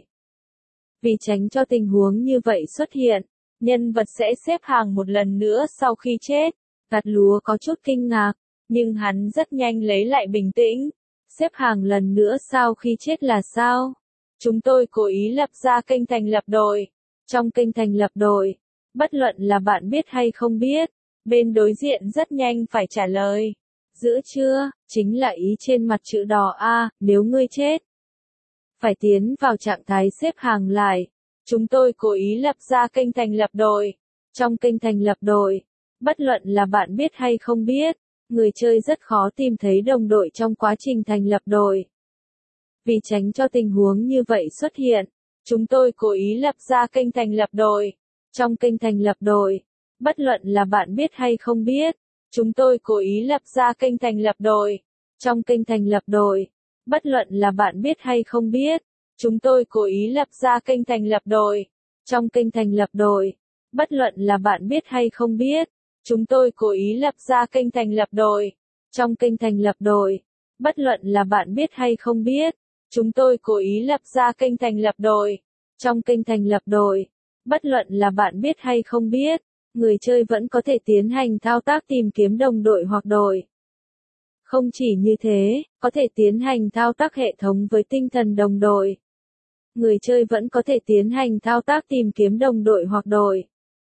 Vì tránh cho tình huống như vậy xuất hiện, nhân vật sẽ xếp hàng một lần nữa sau khi chết. Gặt lúa có chút kinh ngạc, nhưng hắn rất nhanh lấy lại bình tĩnh. Xếp hàng lần nữa sau khi chết là sao? Chúng tôi cố ý lập ra kênh thành lập đội. Trong kênh thành lập đội, bất luận là bạn biết hay không biết, bên đối diện rất nhanh phải trả lời. Giữa trưa, chính là ý trên mặt chữ đỏ A, nếu ngươi chết, phải tiến vào trạng thái xếp hàng lại. Chúng tôi cố ý lập ra kênh thành lập đội. Trong kênh thành lập đội, bất luận là bạn biết hay không biết, người chơi rất khó tìm thấy đồng đội trong quá trình thành lập đội. Vì tránh cho tình huống như vậy xuất hiện, chúng tôi cố ý lập ra kênh thành lập đội. Trong kênh thành lập đội, bất luận là bạn biết hay không biết, chúng tôi cố ý lập ra kênh thành lập đội. Trong kênh thành lập đội, bất luận là bạn biết hay không biết, chúng tôi cố ý lập ra kênh thành lập đội. Trong kênh thành lập đội, bất luận là bạn biết hay không biết, chúng tôi cố ý lập ra kênh thành lập đội. Trong kênh thành lập đội, bất luận là bạn biết hay không biết, chúng tôi cố ý lập ra kênh thành lập đội. Trong kênh thành lập đội, bất luận là bạn biết hay không biết, người chơi vẫn có thể tiến hành thao tác tìm kiếm đồng đội hoặc đội. Không chỉ như thế, có thể tiến hành thao tác hệ thống với tinh thần đồng đội. Người chơi vẫn có thể tiến hành thao tác tìm kiếm đồng đội hoặc đội.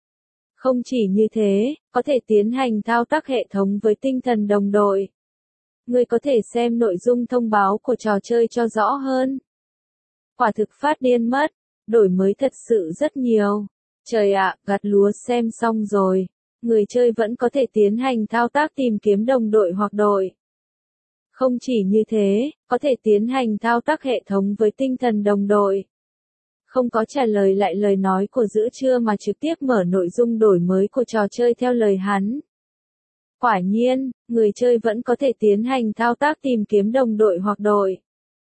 Không chỉ như thế, có thể tiến hành thao tác hệ thống với tinh thần đồng đội. Người có thể xem nội dung thông báo của trò chơi cho rõ hơn. Quả thực phát điên mất, đổi mới thật sự rất nhiều. Trời ạ, gặt lúa xem xong rồi. Người chơi vẫn có thể tiến hành thao tác tìm kiếm đồng đội hoặc đội. Không chỉ như thế, có thể tiến hành thao tác hệ thống với tinh thần đồng đội. Không có trả lời lại lời nói của giữa trưa mà trực tiếp mở nội dung đổi mới của trò chơi theo lời hắn. Quả nhiên, người chơi vẫn có thể tiến hành thao tác tìm kiếm đồng đội hoặc đội.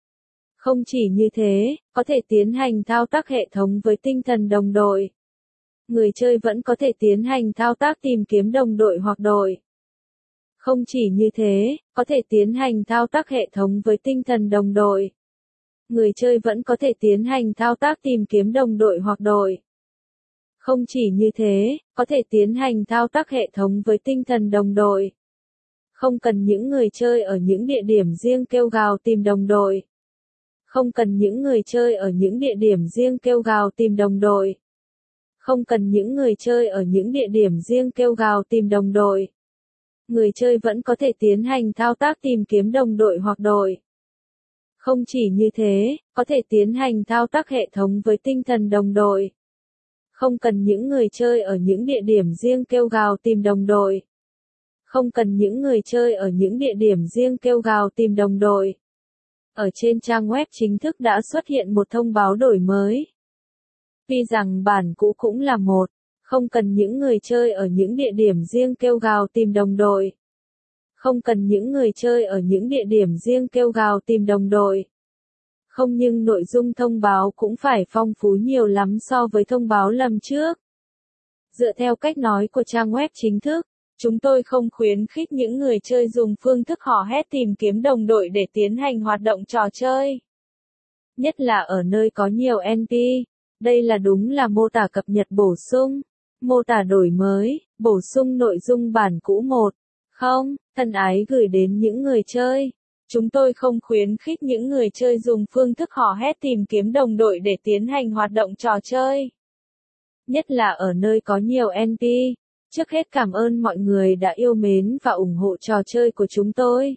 Không chỉ như thế, có thể tiến hành thao tác hệ thống với tinh thần đồng đội. Người chơi vẫn có thể tiến hành thao tác tìm kiếm đồng đội hoặc đội. Không chỉ như thế, có thể tiến hành thao tác hệ thống với tinh thần đồng đội. người chơi vẫn có thể tiến hành thao tác tìm kiếm đồng đội hoặc đội. Không chỉ như thế, có thể tiến hành thao tác hệ thống với tinh thần đồng đội. Không cần những người chơi ở những địa điểm riêng kêu gào tìm đồng đội. Không cần những người chơi ở những địa điểm riêng kêu gào tìm đồng đội. Không cần những người chơi ở những địa điểm riêng kêu gào tìm đồng đội. Người chơi vẫn có thể tiến hành thao tác tìm kiếm đồng đội hoặc đội. Không chỉ như thế, có thể tiến hành thao tác hệ thống với tinh thần đồng đội. Không cần những người chơi ở những địa điểm riêng kêu gào tìm đồng đội. Không cần những người chơi ở những địa điểm riêng kêu gào tìm đồng đội. Ở trên trang web chính thức đã xuất hiện một thông báo đổi mới. Vì rằng bản cũ cũng là một, không cần những người chơi ở những địa điểm riêng kêu gào tìm đồng đội. Không cần những người chơi ở những địa điểm riêng kêu gào tìm đồng đội. Không, nhưng nội dung thông báo cũng phải phong phú nhiều lắm so với thông báo lần trước. Dựa theo cách nói của trang web chính thức, chúng tôi không khuyến khích những người chơi dùng phương thức hò hét tìm kiếm đồng đội để tiến hành hoạt động trò chơi. Nhất là ở nơi có nhiều en pê. Đây là đúng là mô tả cập nhật bổ sung. Mô tả đổi mới, bổ sung nội dung bản cũ một. Không, thân ái gửi đến những người chơi. Chúng tôi không khuyến khích những người chơi dùng phương thức hò hét tìm kiếm đồng đội để tiến hành hoạt động trò chơi. Nhất là ở nơi có nhiều en pê. Trước hết cảm ơn mọi người đã yêu mến và ủng hộ trò chơi của chúng tôi.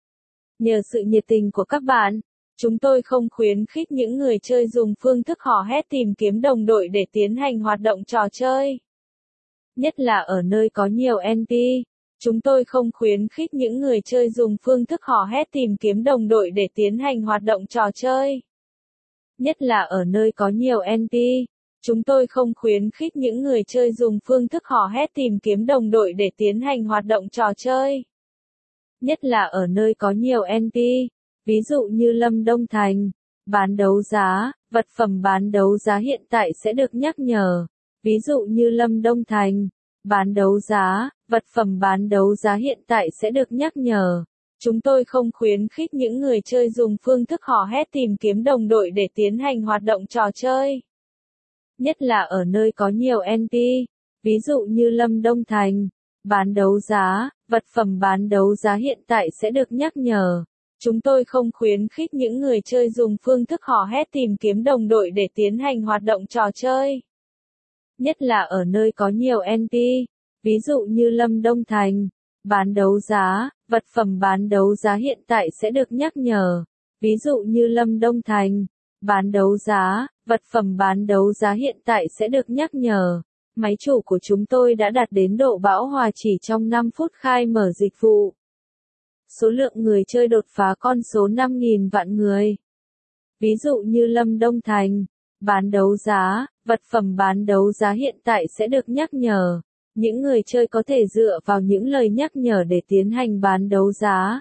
Nhờ sự nhiệt tình của các bạn, chúng tôi không khuyến khích những người chơi dùng phương thức hò hét tìm kiếm đồng đội để tiến hành hoạt động trò chơi. Nhất là ở nơi có nhiều en pê. Chúng tôi không khuyến khích những người chơi dùng phương thức hò hét tìm kiếm đồng đội để tiến hành hoạt động trò chơi. Nhất là ở nơi có nhiều en pê. Chúng tôi không khuyến khích những người chơi dùng phương thức hò hét tìm kiếm đồng đội để tiến hành hoạt động trò chơi. Nhất là ở nơi có nhiều en pê. Ví dụ như Lâm Đông Thành. Bán đấu giá, vật phẩm bán đấu giá hiện tại sẽ được nhắc nhở. Ví dụ như Lâm Đông Thành. Bán đấu giá, vật phẩm bán đấu giá hiện tại sẽ được nhắc nhở. Chúng tôi không khuyến khích những người chơi dùng phương thức hò hét tìm kiếm đồng đội để tiến hành hoạt động trò chơi. Nhất là ở nơi có nhiều en pê. Ví dụ như Lâm Đông Thành. Bán đấu giá, vật phẩm bán đấu giá hiện tại sẽ được nhắc nhở. Chúng tôi không khuyến khích những người chơi dùng phương thức hò hét tìm kiếm đồng đội để tiến hành hoạt động trò chơi. Nhất là ở nơi có nhiều en pê. Ví dụ như Lâm Đông Thành. Bán đấu giá, vật phẩm bán đấu giá hiện tại sẽ được nhắc nhở. Ví dụ như Lâm Đông Thành. Bán đấu giá, vật phẩm bán đấu giá hiện tại sẽ được nhắc nhở. Máy chủ của chúng tôi đã đạt đến độ bão hòa chỉ trong năm phút khai mở dịch vụ. Số lượng người chơi đột phá con số năm nghìn vạn người. Ví dụ như Lâm Đông Thành. Bán đấu giá, vật phẩm bán đấu giá hiện tại sẽ được nhắc nhở. Những người chơi có thể dựa vào những lời nhắc nhở để tiến hành bán đấu giá.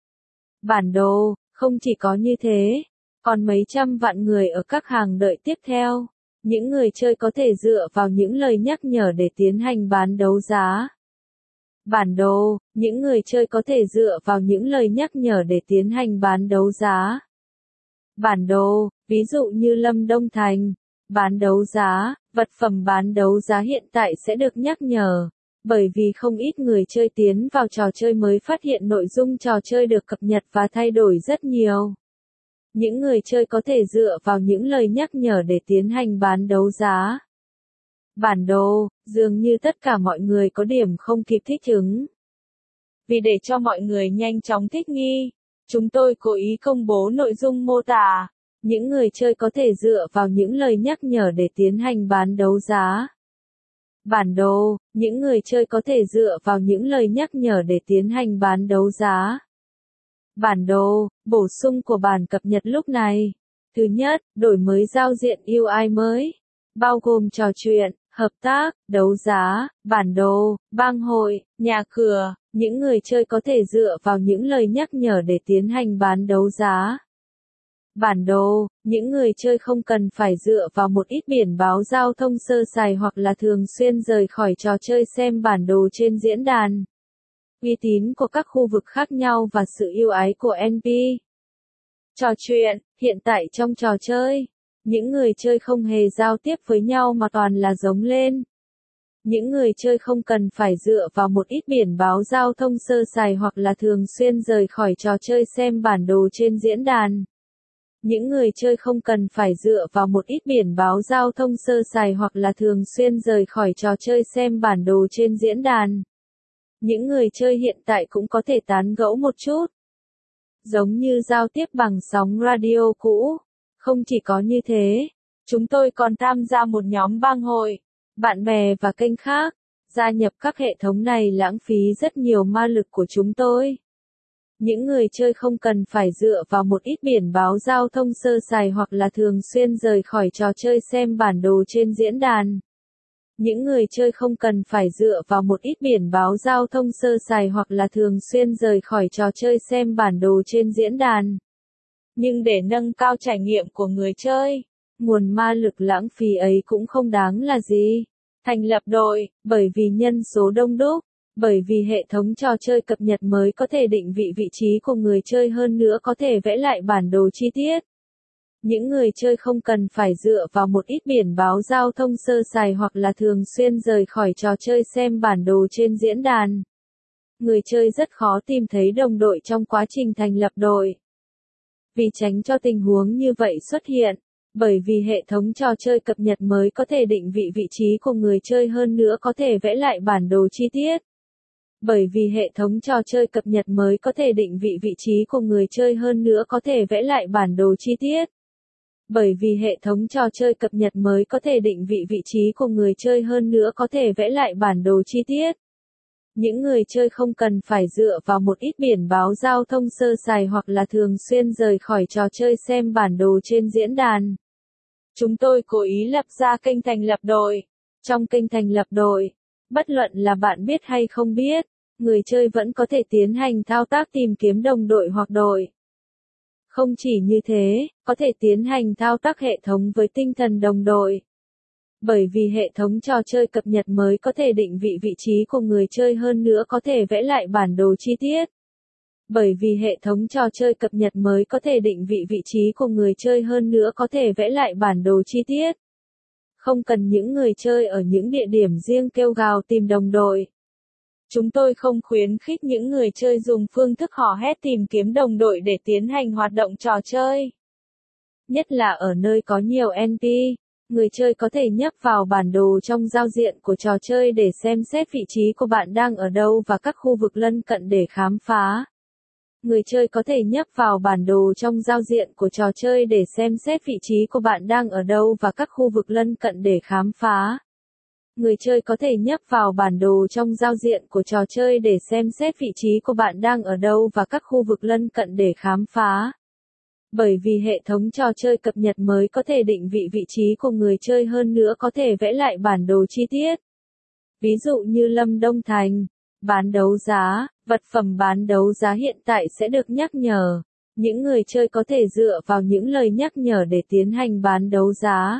Bản đồ, không chỉ có như thế, còn mấy trăm vạn người ở các hàng đợi tiếp theo. Những người chơi có thể dựa vào những lời nhắc nhở để tiến hành bán đấu giá. Bản đồ, những người chơi có thể dựa vào những lời nhắc nhở để tiến hành bán đấu giá. Bản đồ, ví dụ như Lâm Đông Thành. Bán đấu giá, vật phẩm bán đấu giá hiện tại sẽ được nhắc nhở. Bởi vì không ít người chơi tiến vào trò chơi mới phát hiện nội dung trò chơi được cập nhật và thay đổi rất nhiều. Những người chơi có thể dựa vào những lời nhắc nhở để tiến hành bán đấu giá. Bản đồ, dường như tất cả mọi người có điểm không kịp thích ứng. Vì để cho mọi người nhanh chóng thích nghi, chúng tôi cố ý công bố nội dung mô tả. Những người chơi có thể dựa vào những lời nhắc nhở để tiến hành bán đấu giá. Bản đồ, những người chơi có thể dựa vào những lời nhắc nhở để tiến hành bán đấu giá. Bản đồ, bổ sung của bản cập nhật lúc này. Thứ nhất, đổi mới giao diện u i mới, bao gồm trò chuyện, hợp tác, đấu giá, bản đồ, bang hội, nhà cửa. Những người chơi có thể dựa vào những lời nhắc nhở để tiến hành bán đấu giá. Bản đồ, những người chơi không cần phải dựa vào một ít biển báo giao thông sơ sài hoặc là thường xuyên rời khỏi trò chơi xem bản đồ trên diễn đàn. Uy tín của các khu vực khác nhau và sự ưu ái của en pê. Trò chuyện, hiện tại trong trò chơi, những người chơi không hề giao tiếp với nhau mà toàn là giống lên. Những người chơi không cần phải dựa vào một ít biển báo giao thông sơ sài hoặc là thường xuyên rời khỏi trò chơi xem bản đồ trên diễn đàn. Những người chơi không cần phải dựa vào một ít biển báo giao thông sơ sài hoặc là thường xuyên rời khỏi trò chơi xem bản đồ trên diễn đàn. Những người chơi hiện tại cũng có thể tán gẫu một chút. Giống như giao tiếp bằng sóng radio cũ. Không chỉ có như thế, chúng tôi còn tham gia một nhóm bang hội, bạn bè và kênh khác. Gia nhập các hệ thống này lãng phí rất nhiều ma lực của chúng tôi. Những người chơi không cần phải dựa vào một ít biển báo giao thông sơ sài hoặc là thường xuyên rời khỏi trò chơi xem bản đồ trên diễn đàn. Những người chơi không cần phải dựa vào một ít biển báo giao thông sơ sài hoặc là thường xuyên rời khỏi trò chơi xem bản đồ trên diễn đàn. Nhưng để nâng cao trải nghiệm của người chơi, nguồn ma lực lãng phí ấy cũng không đáng là gì. Thành lập đội, bởi vì nhân số đông đúc, bởi vì hệ thống trò chơi cập nhật mới có thể định vị vị trí của người chơi hơn nữa có thể vẽ lại bản đồ chi tiết. Những người chơi không cần phải dựa vào một ít biển báo giao thông sơ sài hoặc là thường xuyên rời khỏi trò chơi xem bản đồ trên diễn đàn. Người chơi rất khó tìm thấy đồng đội trong quá trình thành lập đội. Vì tránh cho tình huống như vậy xuất hiện, bởi vì hệ thống trò chơi cập nhật mới có thể định vị vị trí của người chơi hơn nữa có thể vẽ lại bản đồ chi tiết. Bởi vì hệ thống trò chơi cập nhật mới có thể định vị vị trí của người chơi hơn nữa có thể vẽ lại bản đồ chi tiết. Bởi vì hệ thống trò chơi cập nhật mới có thể định vị vị trí của người chơi hơn nữa có thể vẽ lại bản đồ chi tiết. Những người chơi không cần phải dựa vào một ít biển báo giao thông sơ sài hoặc là thường xuyên rời khỏi trò chơi xem bản đồ trên diễn đàn. Chúng tôi cố ý lập ra kênh thành lập đội. Trong kênh thành lập đội, bất luận là bạn biết hay không biết, người chơi vẫn có thể tiến hành thao tác tìm kiếm đồng đội hoặc đội. Không chỉ như thế, có thể tiến hành thao tác hệ thống với tinh thần đồng đội. Bởi vì hệ thống trò chơi cập nhật mới có thể định vị vị trí của người chơi hơn nữa có thể vẽ lại bản đồ chi tiết. Bởi vì hệ thống trò chơi cập nhật mới có thể định vị vị trí của người chơi hơn nữa có thể vẽ lại bản đồ chi tiết. Không cần những người chơi ở những địa điểm riêng kêu gào tìm đồng đội. Chúng tôi không khuyến khích những người chơi dùng phương thức hò hét tìm kiếm đồng đội để tiến hành hoạt động trò chơi. Nhất là ở nơi có nhiều en pê, người chơi có thể nhấp vào bản đồ trong giao diện của trò chơi để xem xét vị trí của bạn đang ở đâu và các khu vực lân cận để khám phá. Người chơi có thể nhấp vào bản đồ trong giao diện của trò chơi để xem xét vị trí của bạn đang ở đâu và các khu vực lân cận để khám phá. Người chơi có thể nhấp vào bản đồ trong giao diện của trò chơi để xem xét vị trí của bạn đang ở đâu và các khu vực lân cận để khám phá. Bởi vì hệ thống trò chơi cập nhật mới có thể định vị vị trí của người chơi hơn nữa có thể vẽ lại bản đồ chi tiết. Ví dụ như Lâm Đông Thành, bán đấu giá, vật phẩm bán đấu giá hiện tại sẽ được nhắc nhở. Những người chơi có thể dựa vào những lời nhắc nhở để tiến hành bán đấu giá.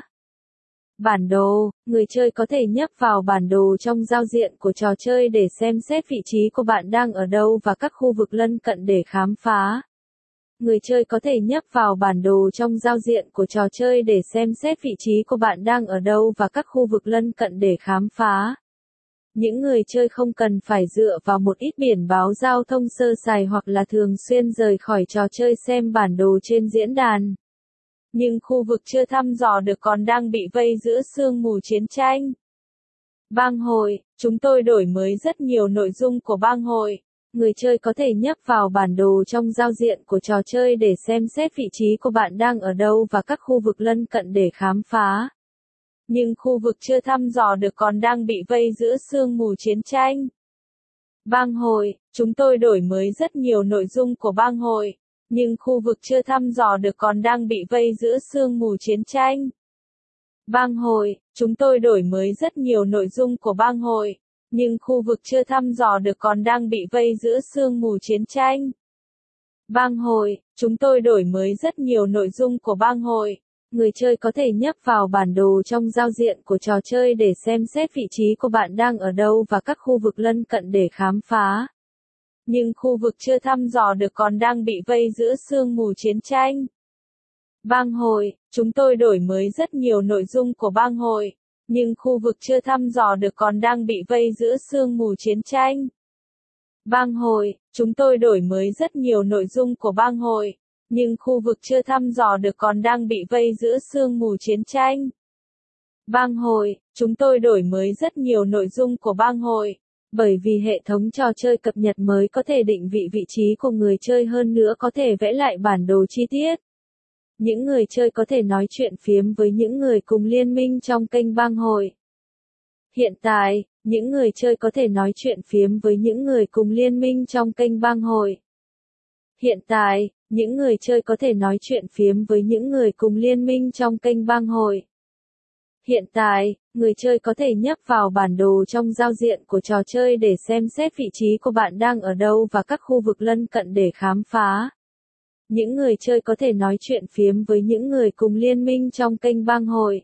Bản đồ, người chơi có thể nhấp vào bản đồ trong giao diện của trò chơi để xem xét vị trí của bạn đang ở đâu và các khu vực lân cận để khám phá. Người chơi có thể nhấp vào bản đồ trong giao diện của trò chơi để xem xét vị trí của bạn đang ở đâu và các khu vực lân cận để khám phá. Những người chơi không cần phải dựa vào một ít biển báo giao thông sơ sài hoặc là thường xuyên rời khỏi trò chơi xem bản đồ trên diễn đàn. Nhưng khu vực chưa thăm dò được còn đang bị vây giữa sương mù chiến tranh. Bang hội, chúng tôi đổi mới rất nhiều nội dung của bang hội. Người chơi có thể nhấp vào bản đồ trong giao diện của trò chơi để xem xét vị trí của bạn đang ở đâu và các khu vực lân cận để khám phá. Nhưng khu vực chưa thăm dò được còn đang bị vây giữa sương mù chiến tranh. Bang hội, chúng tôi đổi mới rất nhiều nội dung của bang hội. Nhưng khu vực chưa thăm dò được còn đang bị vây giữa sương mù chiến tranh. Bang hội, chúng tôi đổi mới rất nhiều nội dung của bang hội. Nhưng khu vực chưa thăm dò được còn đang bị vây giữa sương mù chiến tranh. Bang hội, chúng tôi đổi mới rất nhiều nội dung của bang hội. Người chơi có thể nhấp vào bản đồ trong giao diện của trò chơi để xem xét vị trí của bạn đang ở đâu và các khu vực lân cận để khám phá. nhưng khu vực chưa thăm dò được còn đang bị vây giữa sương mù chiến tranh. Bang hội, chúng tôi đổi mới rất nhiều nội dung của bang hội, nhưng khu vực chưa thăm dò được còn đang bị vây giữa sương mù chiến tranh. Bang hội, chúng tôi đổi mới rất nhiều nội dung của bang hội, nhưng khu vực chưa thăm dò được còn đang bị vây giữa sương mù chiến tranh. Bang hội, chúng tôi đổi mới rất nhiều nội dung của bang hội, bởi vì hệ thống trò chơi cập nhật mới có thể định vị vị trí của người chơi, hơn nữa có thể vẽ lại bản đồ chi tiết. Những người chơi có thể nói chuyện phiếm với những người cùng liên minh trong kênh bang hội. Hiện tại, những người chơi có thể nói chuyện phiếm với những người cùng liên minh trong kênh bang hội. Hiện tại, những người chơi có thể nói chuyện phiếm với những người cùng liên minh trong kênh bang hội. Hiện tại, người chơi có thể nhấp vào bản đồ trong giao diện của trò chơi để xem xét vị trí của bạn đang ở đâu và các khu vực lân cận để khám phá. Những người chơi có thể nói chuyện phiếm với những người cùng liên minh trong kênh bang hội.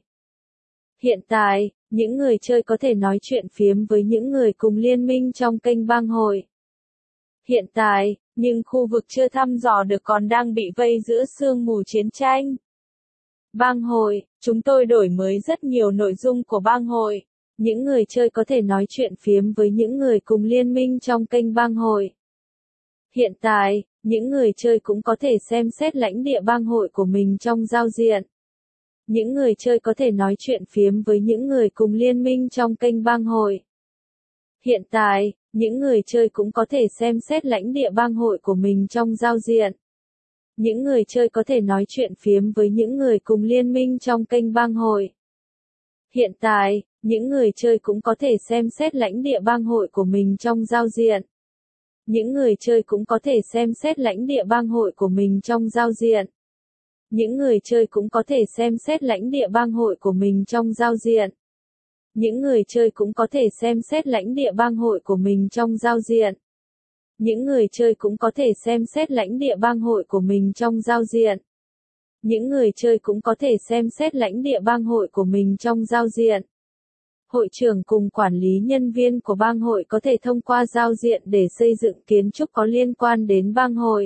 Hiện tại, những người chơi có thể nói chuyện phiếm với những người cùng liên minh trong kênh bang hội. Hiện tại, nhưng khu vực chưa thăm dò được còn đang bị vây giữa sương mù chiến tranh. Bang hội, chúng tôi đổi mới rất nhiều nội dung của bang hội. Những người chơi có thể nói chuyện phiếm với những người cùng liên minh trong kênh bang hội. Hiện tại, những người chơi cũng có thể xem xét lãnh địa bang hội của mình trong giao diện. Những người chơi có thể nói chuyện phiếm với những người cùng liên minh trong kênh bang hội. Hiện tại, những người chơi cũng có thể xem xét lãnh địa bang hội của mình trong giao diện. Những người chơi có thể nói chuyện phiếm với những người cùng liên minh trong kênh bang hội. Hiện tại, những người chơi cũng có thể xem xét lãnh địa bang hội của mình trong giao diện. Những người chơi cũng có thể xem xét lãnh địa bang hội của mình trong giao diện. Những người chơi cũng có thể xem xét lãnh địa bang hội của mình trong giao diện. Những người chơi cũng có thể xem xét lãnh địa bang hội của mình trong giao diện. Những người chơi cũng có thể xem xét lãnh địa bang hội của mình trong giao diện. Những người chơi cũng có thể xem xét lãnh địa bang hội của mình trong giao diện. Hội trưởng cùng quản lý nhân viên của bang hội có thể thông qua giao diện để xây dựng kiến trúc có liên quan đến bang hội.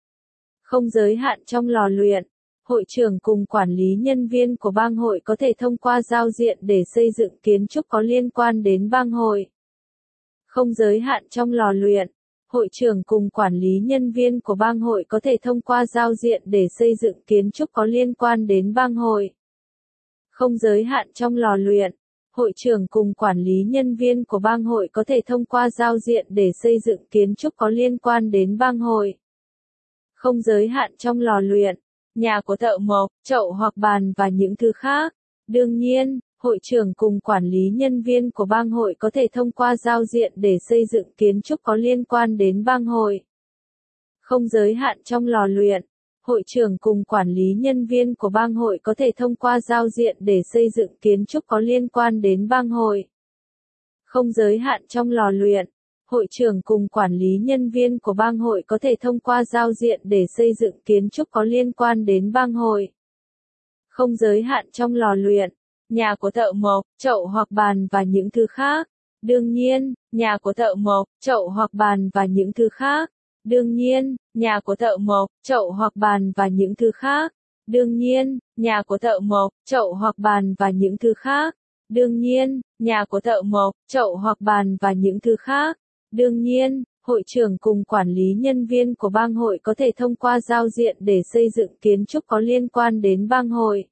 Không giới hạn trong lò luyện. Hội trưởng cùng quản lý nhân viên của bang hội có thể thông qua giao diện để xây dựng kiến trúc có liên quan đến bang hội. Không giới hạn trong lò luyện. Hội trưởng cùng quản lý nhân viên của bang hội có thể thông qua giao diện để xây dựng kiến trúc có liên quan đến bang hội. Không giới hạn trong lò luyện. Hội trưởng cùng quản lý nhân viên của bang hội có thể thông qua giao diện để xây dựng kiến trúc có liên quan đến bang hội. Không giới hạn trong lò luyện. Nhà của thợ mộc, chậu hoặc bàn và những thứ khác. Đương nhiên, hội trưởng cùng quản lý nhân viên của bang hội có thể thông qua giao diện để xây dựng kiến trúc có liên quan đến bang hội. Không giới hạn trong lò luyện. Hội trưởng cùng quản lý nhân viên của bang hội có thể thông qua giao diện để xây dựng kiến trúc có liên quan đến bang hội. Không giới hạn trong lò luyện. Hội trưởng cùng quản lý nhân viên của bang hội có thể thông qua giao diện để xây dựng kiến trúc có liên quan đến bang hội. Không giới hạn trong lò luyện. Nhà của thợ mộc, chậu hoặc bàn và những thứ khác. Đương nhiên, nhà của thợ mộc, chậu hoặc bàn và những thứ khác. Đương nhiên, nhà của thợ mộc, chậu hoặc bàn và những thứ khác. Đương nhiên, nhà của thợ mộc, chậu hoặc bàn và những thứ khác. Đương nhiên, nhà của thợ mộc, chậu hoặc bàn và những thứ khác. Đương nhiên, hội trưởng cùng quản lý nhân viên của bang hội có thể thông qua giao diện để xây dựng kiến trúc có liên quan đến bang hội.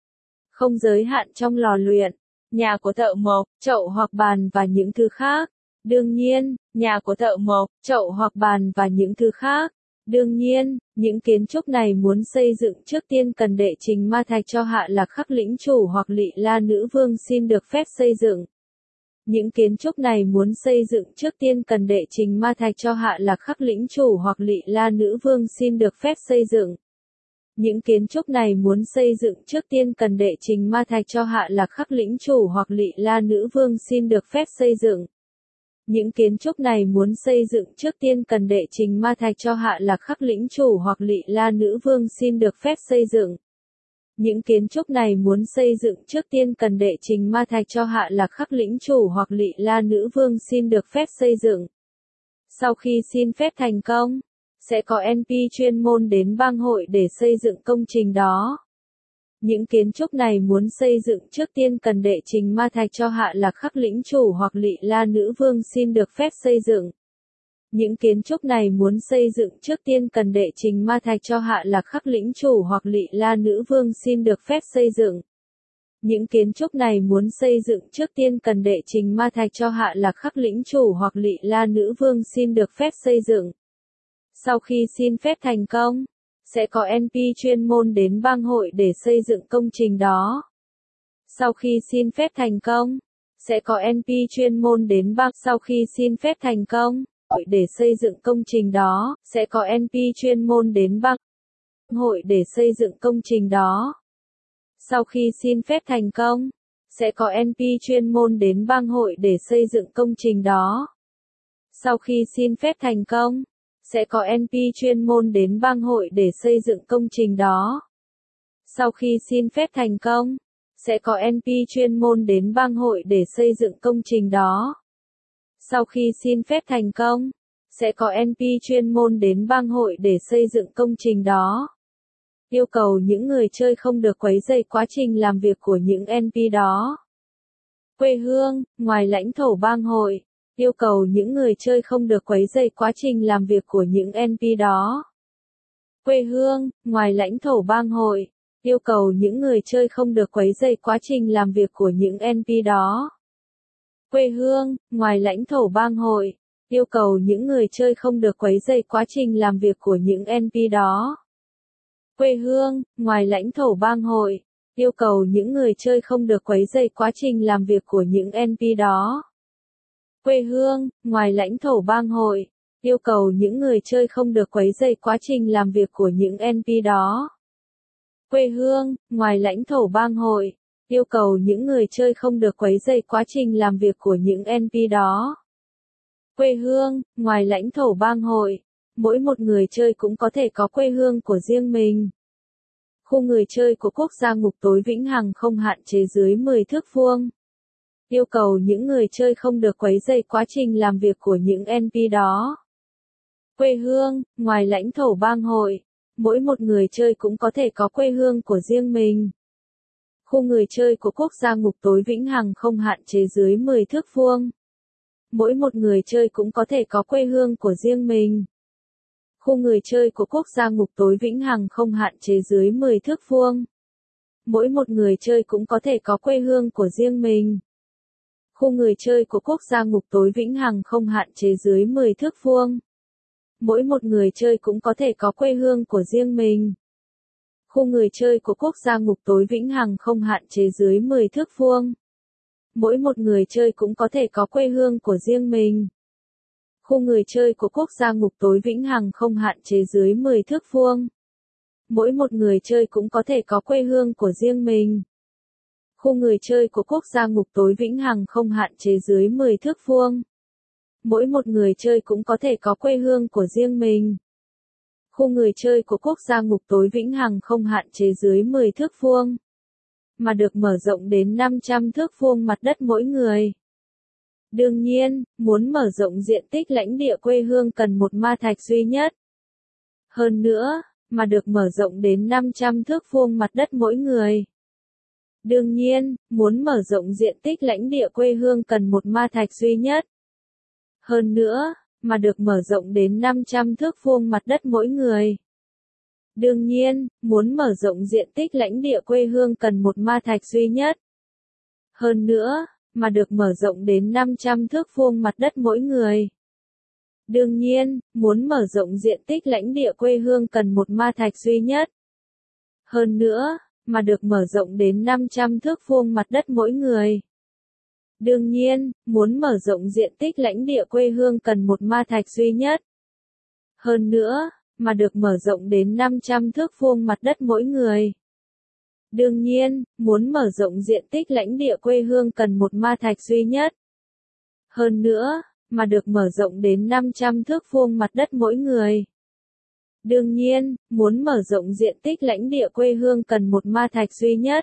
Không giới hạn trong lò luyện. Nhà của thợ mộc, chậu hoặc bàn và những thứ khác. Đương nhiên, nhà của thợ mộc, chậu hoặc bàn và những thứ khác. Đương nhiên, những kiến trúc này muốn xây dựng trước tiên cần đệ trình ma thạch cho Hạ Lạc Khắc lĩnh chủ hoặc Lị La nữ vương xin được phép xây dựng. Những kiến trúc này muốn xây dựng trước tiên cần đệ trình ma thạch cho Hạ Lạc Khắc lĩnh chủ hoặc Lị La nữ vương xin được phép xây dựng. Những kiến trúc này muốn xây dựng trước tiên cần đệ trình ma thạch cho Hạ Lạc Khắc lĩnh chủ hoặc Lị La nữ vương xin được phép xây dựng. Những kiến trúc này muốn xây dựng trước tiên cần đệ trình ma thạch cho Hạ Lạc Khắc lĩnh chủ hoặc Lị La nữ vương xin được phép xây dựng. Những kiến trúc này muốn xây dựng trước tiên cần đệ trình ma thạch cho Hạ Lạc Khắc lĩnh chủ hoặc Lị La nữ vương xin được phép xây dựng. Sau khi xin phép thành công, sẽ có en pê chuyên môn đến bang hội để xây dựng công trình đó. Những kiến trúc này muốn xây dựng trước tiên cần đệ trình ma thạch cho Hạ Lạc Khắc lĩnh chủ hoặc Lị La nữ vương xin được phép xây dựng. Những kiến trúc này muốn xây dựng trước tiên cần đệ trình ma thạch cho Hạ Lạc Khắc lĩnh chủ hoặc Lị La nữ vương xin được phép xây dựng. Những kiến trúc này muốn xây dựng trước tiên cần đệ trình ma thạch cho Hạ Lạc Khắc lĩnh chủ hoặc Lị La nữ vương xin được phép xây dựng. Sau khi xin phép thành công, sẽ có en pê chuyên môn đến bang hội để xây dựng công trình đó. Sau khi xin phép thành công, sẽ có en pê chuyên môn đến bang sau khi xin phép thành công để xây dựng công trình đó, sẽ có en pê chuyên môn đến bang hội để xây dựng công trình đó. Sau khi xin phép thành công, sẽ có en pê chuyên môn đến bang hội để xây dựng công trình đó. Sau khi xin phép thành công, sẽ có en pê chuyên môn đến bang hội để xây dựng công trình đó. Sau khi xin phép thành công, sẽ có en pê chuyên môn đến bang hội để xây dựng công trình đó. Sau khi xin phép thành công, sẽ có en pê chuyên môn đến bang hội để xây dựng công trình đó. Yêu cầu những người chơi không được quấy rầy quá trình làm việc của những en pê đó. Quê hương, ngoài lãnh thổ bang hội. Yêu cầu những người chơi không được quấy rầy quá trình làm việc của những en pê đó. Quê hương, ngoài lãnh thổ bang hội. Yêu cầu những người chơi không được quấy rầy quá trình làm việc của những en pê đó. Quê hương, ngoài lãnh thổ bang hội. Yêu cầu những người chơi không được quấy rầy quá trình làm việc của những en pê đó. Quê hương, ngoài lãnh thổ bang hội. Yêu cầu những người chơi không được quấy rầy quá trình làm việc của những en pê đó. Quê hương, ngoài lãnh thổ bang hội. Yêu cầu những người chơi không được quấy rầy quá trình làm việc của những en pê đó. Quê hương, ngoài lãnh thổ bang hội. Yêu cầu những người chơi không được quấy rầy quá trình làm việc của những en pê đó. Quê hương, ngoài lãnh thổ bang hội. Mỗi một người chơi cũng có thể có quê hương của riêng mình. Khu người chơi của quốc gia ngục tối vĩnh hằng không hạn chế dưới mười thước vuông. Yêu cầu những người chơi không được quấy rầy quá trình làm việc của những en pê đó. Quê hương, ngoài lãnh thổ bang hội. Mỗi một người chơi cũng có thể có quê hương của riêng mình. Khu người chơi của quốc gia ngục tối vĩnh hằng không hạn chế dưới mười thước vuông. Mỗi một người chơi cũng có thể có quê hương của riêng mình. Khu người chơi của quốc gia ngục tối vĩnh hằng không hạn chế dưới mười thước vuông. Mỗi một người chơi cũng có thể có quê hương của riêng mình. Khu người chơi của quốc gia ngục tối vĩnh hằng không hạn chế dưới mười thước vuông. Mỗi một người chơi cũng có thể có quê hương của riêng mình. Khu người chơi của quốc gia ngục tối vĩnh hằng không hạn chế dưới mười thước vuông. Mỗi một người chơi cũng có thể có quê hương của riêng mình. Khu người chơi của quốc gia ngục tối vĩnh hằng không hạn chế dưới mười thước vuông. Mỗi một người chơi cũng có thể có quê hương của riêng mình. Khu người chơi của quốc gia ngục tối vĩnh hằng không hạn chế dưới mười thước vuông. Mỗi một người chơi cũng có thể có quê hương của riêng mình. Khu người chơi của quốc gia ngục tối vĩnh hằng không hạn chế dưới mười thước vuông, mà được mở rộng đến năm trăm thước vuông mặt đất mỗi người. Đương nhiên, muốn mở rộng diện tích lãnh địa quê hương cần một ma thạch duy nhất. Hơn nữa, mà được mở rộng đến năm trăm thước vuông mặt đất mỗi người. Đương nhiên, muốn mở rộng diện tích lãnh địa quê hương cần một ma thạch duy nhất. Hơn nữa, mà được mở rộng đến năm trăm thước vuông mặt đất mỗi người. Đương nhiên, muốn mở rộng diện tích lãnh địa quê hương cần một ma thạch duy nhất. Hơn nữa, mà được mở rộng đến năm trăm thước vuông mặt đất mỗi người. Đương nhiên, muốn mở rộng diện tích lãnh địa quê hương cần một ma thạch duy nhất. Hơn nữa, mà được mở rộng đến năm trăm thước vuông mặt đất mỗi người. Đương nhiên, muốn mở rộng diện tích lãnh địa quê hương cần một ma thạch duy nhất. Hơn nữa, mà được mở rộng đến năm trăm thước vuông mặt đất mỗi người. Đương nhiên, muốn mở rộng diện tích lãnh địa quê hương cần một ma thạch duy nhất. Hơn nữa, mà được mở rộng đến năm trăm thước vuông mặt đất mỗi người. Đương nhiên, muốn mở rộng diện tích lãnh địa quê hương cần một ma thạch duy nhất.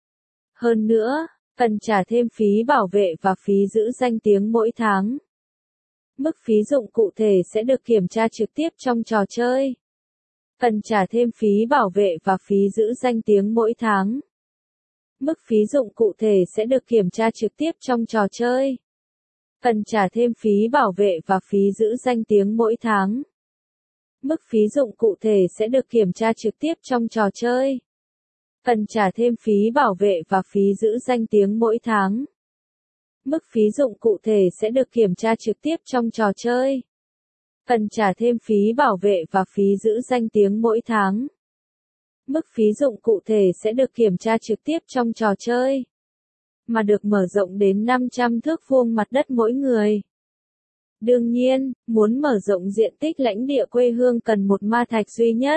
Hơn nữa, cần trả thêm phí bảo vệ và phí giữ danh tiếng mỗi tháng. Mức phí dụng cụ thể sẽ được kiểm tra trực tiếp trong trò chơi. Cần trả thêm phí bảo vệ và phí giữ danh tiếng mỗi tháng. Mức phí dụng cụ thể sẽ được kiểm tra trực tiếp trong trò chơi. Cần trả thêm phí bảo vệ và phí giữ danh tiếng mỗi tháng. Mức phí dụng cụ thể sẽ được kiểm tra trực tiếp trong trò chơi. Cần trả thêm phí bảo vệ và phí giữ danh tiếng mỗi tháng. Mức phí dụng cụ thể sẽ được kiểm tra trực tiếp trong trò chơi. Cần trả thêm phí bảo vệ và phí giữ danh tiếng mỗi tháng. Mức phí dụng cụ thể sẽ được kiểm tra trực tiếp trong trò chơi, mà được mở rộng đến năm trăm thước vuông mặt đất mỗi người. Đương nhiên, muốn mở rộng diện tích lãnh địa quê hương cần một ma thạch duy nhất.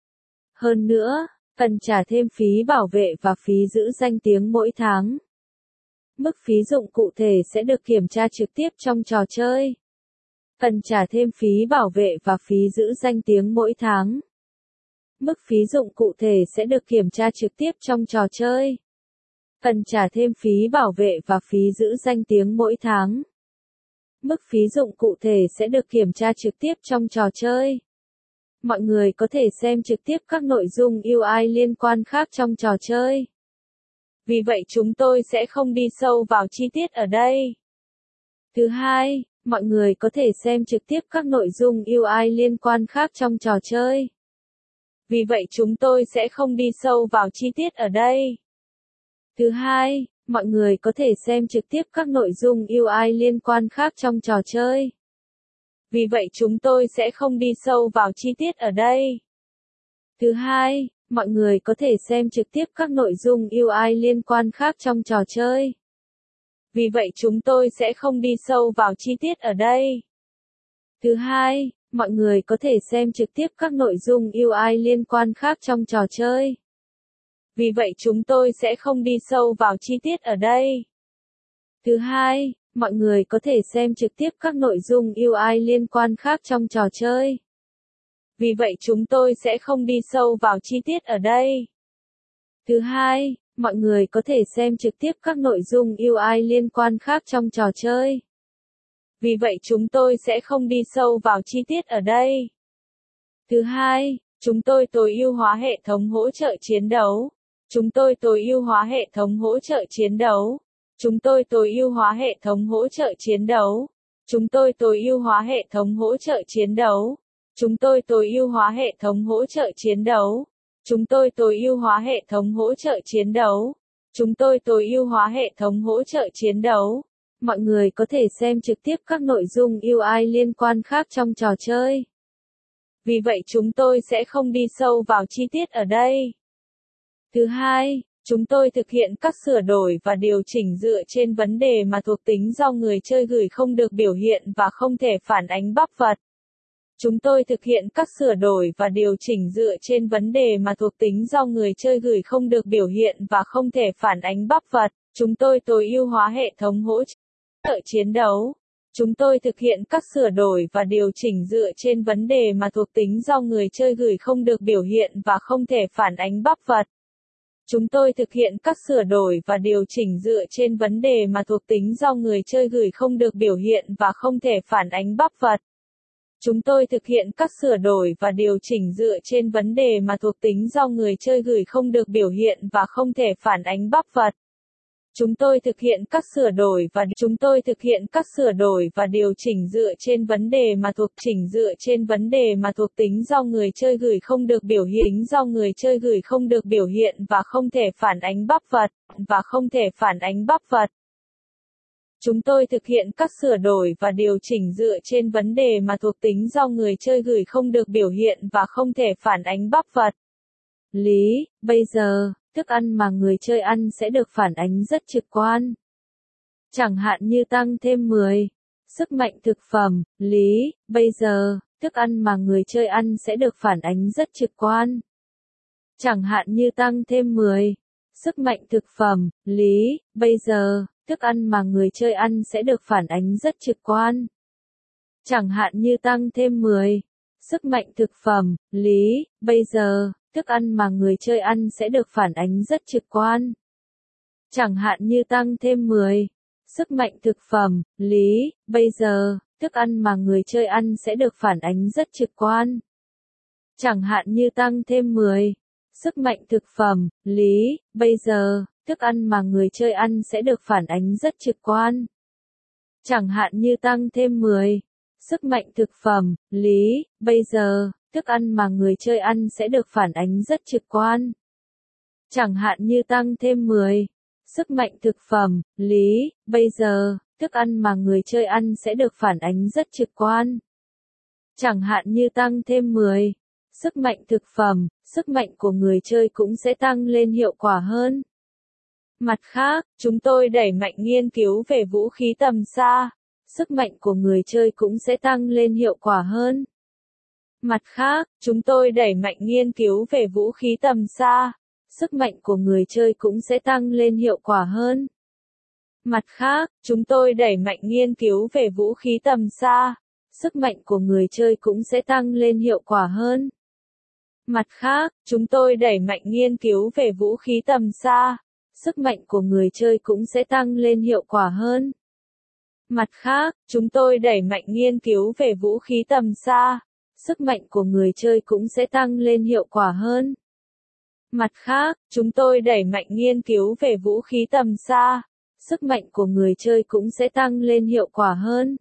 Hơn nữa, cần trả thêm phí bảo vệ và phí giữ danh tiếng mỗi tháng. Mức phí dụng cụ thể sẽ được kiểm tra trực tiếp trong trò chơi. Cần trả thêm phí bảo vệ và phí giữ danh tiếng mỗi tháng. Mức phí dụng cụ thể sẽ được kiểm tra trực tiếp trong trò chơi. Cần trả thêm phí bảo vệ và phí giữ danh tiếng mỗi tháng. Mức phí dụng cụ thể sẽ được kiểm tra trực tiếp trong trò chơi. Mọi người có thể xem trực tiếp các nội dung u i liên quan khác trong trò chơi. Vì vậy chúng tôi sẽ không đi sâu vào chi tiết ở đây. Thứ hai, mọi người có thể xem trực tiếp các nội dung u i liên quan khác trong trò chơi. Vì vậy chúng tôi sẽ không đi sâu vào chi tiết ở đây. Thứ hai, mọi người có thể xem trực tiếp các nội dung u i liên quan khác trong trò chơi. Vì vậy chúng tôi sẽ không đi sâu vào chi tiết ở đây. Thứ hai, mọi người có thể xem trực tiếp các nội dung u i liên quan khác trong trò chơi. Vì vậy chúng tôi sẽ không đi sâu vào chi tiết ở đây. Thứ hai, mọi người có thể xem trực tiếp các nội dung u i liên quan khác trong trò chơi. Vì vậy chúng tôi sẽ không đi sâu vào chi tiết ở đây. Thứ hai, mọi người có thể xem trực tiếp các nội dung u i liên quan khác trong trò chơi. Vì vậy chúng tôi sẽ không đi sâu vào chi tiết ở đây. Thứ hai, mọi người có thể xem trực tiếp các nội dung u i liên quan khác trong trò chơi. Vì vậy chúng tôi sẽ không đi sâu vào chi tiết ở đây. Thứ hai, chúng tôi tối ưu hóa hệ thống hỗ trợ chiến đấu. Chúng tôi tối ưu hóa hệ thống hỗ trợ chiến đấu. Chúng tôi tối ưu hóa hệ thống hỗ trợ chiến đấu. Chúng tôi tối ưu hóa hệ thống hỗ trợ chiến đấu. Chúng tôi tối ưu hóa hệ thống hỗ trợ chiến đấu. Chúng tôi tối ưu hóa hệ thống hỗ trợ chiến đấu. Chúng tôi tối ưu hóa hệ thống hỗ trợ chiến đấu. Mọi người có thể xem trực tiếp các nội dung u i liên quan khác trong trò chơi. Vì vậy chúng tôi sẽ không đi sâu vào chi tiết ở đây. Thứ hai, chúng tôi thực hiện các sửa đổi và điều chỉnh dựa trên vấn đề mà thuộc tính do người chơi gửi không được biểu hiện và không thể phản ánh bắp vật. Chúng tôi thực hiện các sửa đổi và điều chỉnh dựa trên vấn đề mà thuộc tính do người chơi gửi không được biểu hiện và không thể phản ánh bắp vật. Chúng tôi tối ưu hóa hệ thống hỗ trợ chiến đấu. Chúng tôi thực hiện các sửa đổi và điều chỉnh dựa trên vấn đề mà thuộc tính do người chơi gửi không được biểu hiện và không thể phản ánh bắp vật. Chúng tôi thực hiện các sửa đổi và điều chỉnh dựa trên vấn đề mà thuộc tính do người chơi gửi không được biểu hiện và không thể phản ánh bắp vật. Chúng tôi thực hiện các sửa đổi và điều chỉnh dựa trên vấn đề mà thuộc tính do người chơi gửi không được biểu hiện và không thể phản ánh bắp vật. Chúng tôi thực hiện các sửa đổi và chúng tôi thực hiện các sửa đổi và điều chỉnh dựa trên vấn đề mà thuộc chỉnh dựa trên vấn đề mà thuộc tính do người chơi gửi không được biểu hiện do người chơi gửi không được biểu hiện và không thể phản ánh bắp vật và không thể phản ánh bắp vật. Chúng tôi thực hiện các sửa đổi và điều chỉnh dựa trên vấn đề mà thuộc tính do người chơi gửi không được biểu hiện và không thể phản ánh bắp vật. Lý, bây giờ, thức ăn mà người chơi ăn sẽ được phản ánh rất trực quan. Chẳng hạn như tăng thêm mười. Sức mạnh thực phẩm, lý, bây giờ, thức ăn mà người chơi ăn sẽ được phản ánh rất trực quan. Chẳng hạn như tăng thêm mười. Sức mạnh thực phẩm, lý, bây giờ, thức ăn mà người chơi ăn sẽ được phản ánh rất trực quan. Chẳng hạn như tăng thêm mười. Sức mạnh thực phẩm, lý, bây giờ, thức ăn mà người chơi ăn sẽ được phản ánh rất trực quan. Chẳng hạn như tăng thêm mười. Sức mạnh thực phẩm, lý, bây giờ, thức ăn mà người chơi ăn sẽ được phản ánh rất trực quan. Chẳng hạn như tăng thêm mười. Sức mạnh thực phẩm, lý, bây giờ, thức ăn mà người chơi ăn sẽ được phản ánh rất trực quan. Chẳng hạn như tăng thêm mười. Sức mạnh thực phẩm, lý, bây giờ, thức ăn mà người chơi ăn sẽ được phản ánh rất trực quan. Chẳng hạn như tăng thêm mười. Sức mạnh thực phẩm, lý, bây giờ, thức ăn mà người chơi ăn sẽ được phản ánh rất trực quan. Chẳng hạn như tăng thêm mười. Sức mạnh thực phẩm, sức mạnh của người chơi cũng sẽ tăng lên hiệu quả hơn. Mặt khác, chúng tôi đẩy mạnh nghiên cứu về vũ khí tầm xa. Sức mạnh của người chơi cũng sẽ tăng lên hiệu quả hơn. Mặt khác, chúng tôi đẩy mạnh nghiên cứu về vũ khí tầm xa. Sức mạnh của người chơi cũng sẽ tăng lên hiệu quả hơn. Mặt khác, chúng tôi đẩy mạnh nghiên cứu về vũ khí tầm xa. Sức mạnh của người chơi cũng sẽ tăng lên hiệu quả hơn. Mặt khác, chúng tôi đẩy mạnh nghiên cứu về vũ khí tầm xa. Sức mạnh của người chơi cũng sẽ tăng lên hiệu quả hơn. Mặt khác, chúng tôi đẩy mạnh nghiên cứu về vũ khí tầm xa. Sức mạnh của người chơi cũng sẽ tăng lên hiệu quả hơn. Mặt khác, chúng tôi đẩy mạnh nghiên cứu về vũ khí tầm xa. Sức mạnh của người chơi cũng sẽ tăng lên hiệu quả hơn.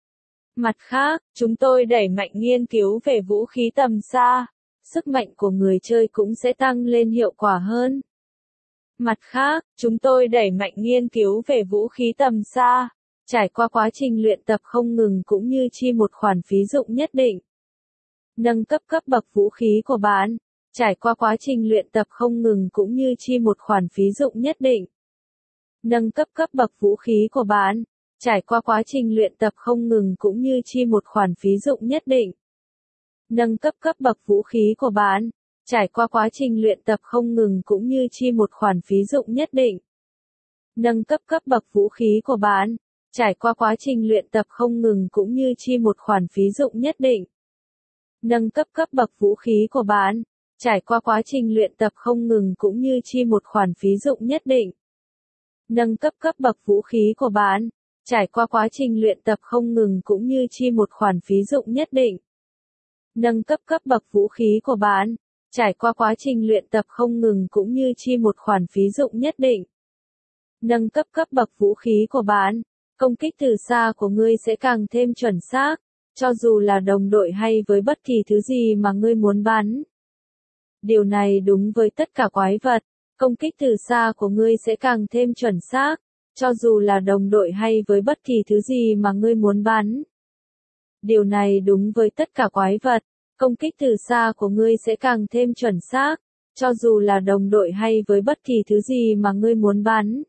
Mặt khác, chúng tôi đẩy mạnh nghiên cứu về vũ khí tầm xa. Sức mạnh của người chơi cũng sẽ tăng lên hiệu quả hơn. Mặt khác, chúng tôi đẩy mạnh nghiên cứu về vũ khí tầm xa. Trải qua quá trình luyện tập không ngừng cũng như chi một khoản phí dụng nhất định. Nâng cấp cấp bậc vũ khí của bạn. Trải qua quá trình luyện tập không ngừng cũng như chi một khoản phí dụng nhất định. Nâng cấp cấp bậc vũ khí của bạn. Trải qua quá trình luyện tập không ngừng cũng như chi một khoản phí dụng nhất định. Nâng cấp cấp bậc vũ khí của bạn. Trải qua quá trình luyện tập không ngừng cũng như chi một khoản phí dụng nhất định. Nâng cấp cấp bậc vũ khí của bạn. Trải qua quá trình luyện tập không ngừng cũng như chi một khoản phí dụng nhất định. Nâng cấp cấp bậc vũ khí của bạn. Trải qua quá trình luyện tập không ngừng cũng như chi một khoản phí dụng nhất định. Nâng cấp cấp bậc vũ khí của bạn. Trải qua quá trình luyện tập không ngừng cũng như chi một khoản phí dụng nhất định. Nâng cấp cấp bậc vũ khí của bạn. Trải qua quá trình luyện tập không ngừng cũng như chi một khoản phí dụng nhất định. Nâng cấp cấp bậc vũ khí của bạn. Công kích từ xa của ngươi sẽ càng thêm chuẩn xác, cho dù là đồng đội hay với bất kỳ thứ gì mà ngươi muốn bắn. Điều này đúng với tất cả quái vật. Công kích từ xa của ngươi sẽ càng thêm chuẩn xác, cho dù là đồng đội hay với bất kỳ thứ gì mà ngươi muốn bắn. Điều này đúng với tất cả quái vật. Công kích từ xa của ngươi sẽ càng thêm chuẩn xác, cho dù là đồng đội hay với bất kỳ thứ gì mà ngươi muốn bắn.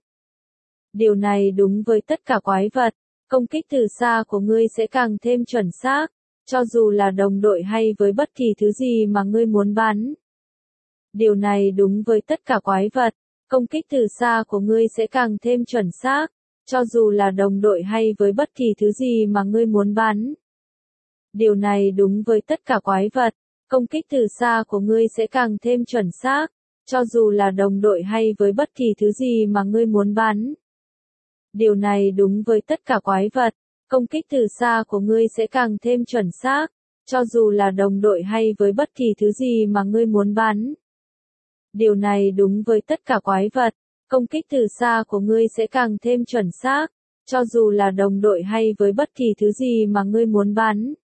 Điều này đúng với tất cả quái vật. Công kích từ xa của ngươi sẽ càng thêm chuẩn xác, cho dù là đồng đội hay với bất kỳ thứ gì mà ngươi muốn bắn. Điều này đúng với tất cả quái vật. Công kích từ xa của ngươi sẽ càng thêm chuẩn xác, cho dù là đồng đội hay với bất kỳ thứ gì mà ngươi muốn bắn. Điều này đúng với tất cả quái vật. Công kích từ xa của ngươi sẽ càng thêm chuẩn xác, cho dù là đồng đội hay với bất kỳ thứ gì mà ngươi muốn bắn. Điều này đúng với tất cả quái vật. Công kích từ xa của ngươi sẽ càng thêm chuẩn xác, cho dù là đồng đội hay với bất kỳ thứ gì mà ngươi muốn bắn. Điều này đúng với tất cả quái vật. Công kích từ xa của ngươi sẽ càng thêm chuẩn xác, cho dù là đồng đội hay với bất kỳ thứ gì mà ngươi muốn bắn.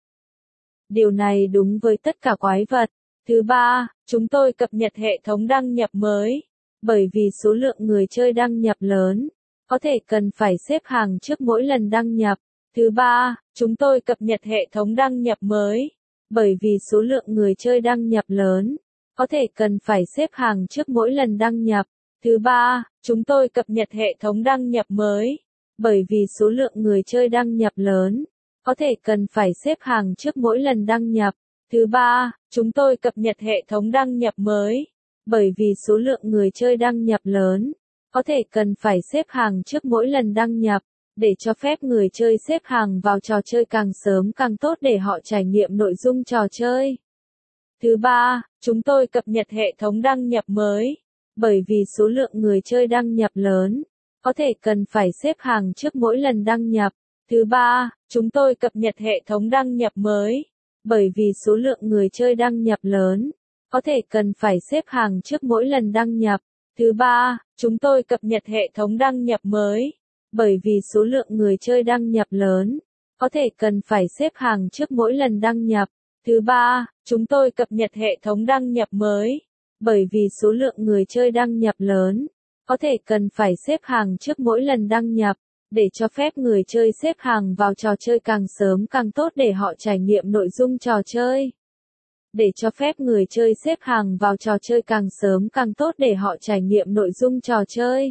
Điều này đúng với tất cả quái vật. Thứ ba, chúng tôi cập nhật hệ thống đăng nhập mới. Bởi vì số lượng người chơi đăng nhập lớn, có thể cần phải xếp hàng trước mỗi lần đăng nhập. Thứ ba, chúng tôi cập nhật hệ thống đăng nhập mới. Bởi vì số lượng người chơi đăng nhập lớn, có thể cần phải xếp hàng trước mỗi lần đăng nhập. Thứ ba, chúng tôi cập nhật hệ thống đăng nhập mới. Bởi vì số lượng người chơi đăng nhập lớn, có thể cần phải xếp hàng trước mỗi lần đăng nhập. Thứ ba, chúng tôi cập nhật hệ thống đăng nhập mới. Bởi vì số lượng người chơi đăng nhập lớn, có thể cần phải xếp hàng trước mỗi lần đăng nhập, để cho phép người chơi xếp hàng vào trò chơi càng sớm càng tốt để họ trải nghiệm nội dung trò chơi. Thứ ba, chúng tôi cập nhật hệ thống đăng nhập mới. Bởi vì số lượng người chơi đăng nhập lớn, có thể cần phải xếp hàng trước mỗi lần đăng nhập. Thứ ba, chúng tôi cập nhật hệ thống đăng nhập mới. Bởi vì số lượng người chơi đăng nhập lớn, có thể cần phải xếp hàng trước mỗi lần đăng nhập. Thứ ba, chúng tôi cập nhật hệ thống đăng nhập mới. Bởi vì số lượng người chơi đăng nhập lớn, có thể cần phải xếp hàng trước mỗi lần đăng nhập. Thứ ba, chúng tôi cập nhật hệ thống đăng nhập mới. Bởi vì số lượng người chơi đăng nhập lớn, có thể cần phải xếp hàng trước mỗi lần đăng nhập. Để cho phép người chơi xếp hàng vào trò chơi càng sớm càng tốt để họ trải nghiệm nội dung trò chơi. Để cho phép người chơi xếp hàng vào trò chơi càng sớm càng tốt để họ trải nghiệm nội dung trò chơi.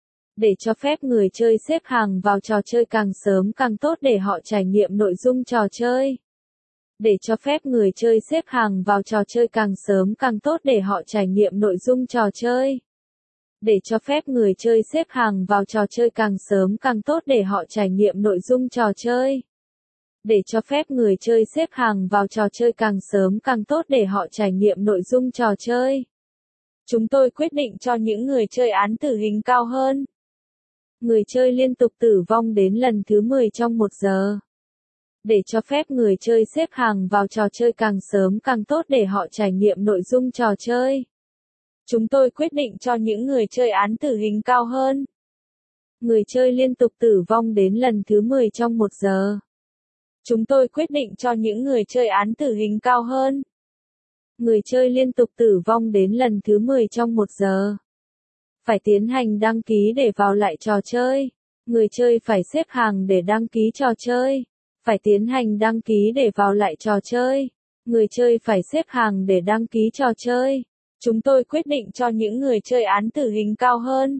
Để cho phép người chơi xếp hàng vào trò chơi càng sớm càng tốt để họ trải nghiệm nội dung trò chơi. Để cho phép người chơi xếp hàng vào trò chơi càng sớm càng tốt để họ trải nghiệm nội dung trò chơi. Để cho phép người chơi xếp hàng vào trò chơi càng sớm càng tốt để họ trải nghiệm nội dung trò chơi. Để cho phép người chơi xếp hàng vào trò chơi càng sớm càng tốt để họ trải nghiệm nội dung trò chơi. Chúng tôi quyết định cho những người chơi án tử hình cao hơn. Người chơi liên tục tử vong đến lần thứ mười trong một giờ. Để cho phép người chơi xếp hàng vào trò chơi càng sớm càng tốt để họ trải nghiệm nội dung trò chơi. Chúng tôi quyết định cho những người chơi án tử hình cao hơn. Người chơi liên tục tử vong đến lần thứ mười trong một giờ. Chúng tôi quyết định cho những người chơi án tử hình cao hơn. Người chơi liên tục tử vong đến lần thứ mười trong một giờ. Phải tiến hành đăng ký để vào lại trò chơi. Người chơi phải xếp hàng để đăng ký trò chơi. Phải tiến hành đăng ký để vào lại trò chơi. Người chơi phải xếp hàng để đăng ký trò chơi. Chúng tôi quyết định cho những người chơi án tử hình cao hơn.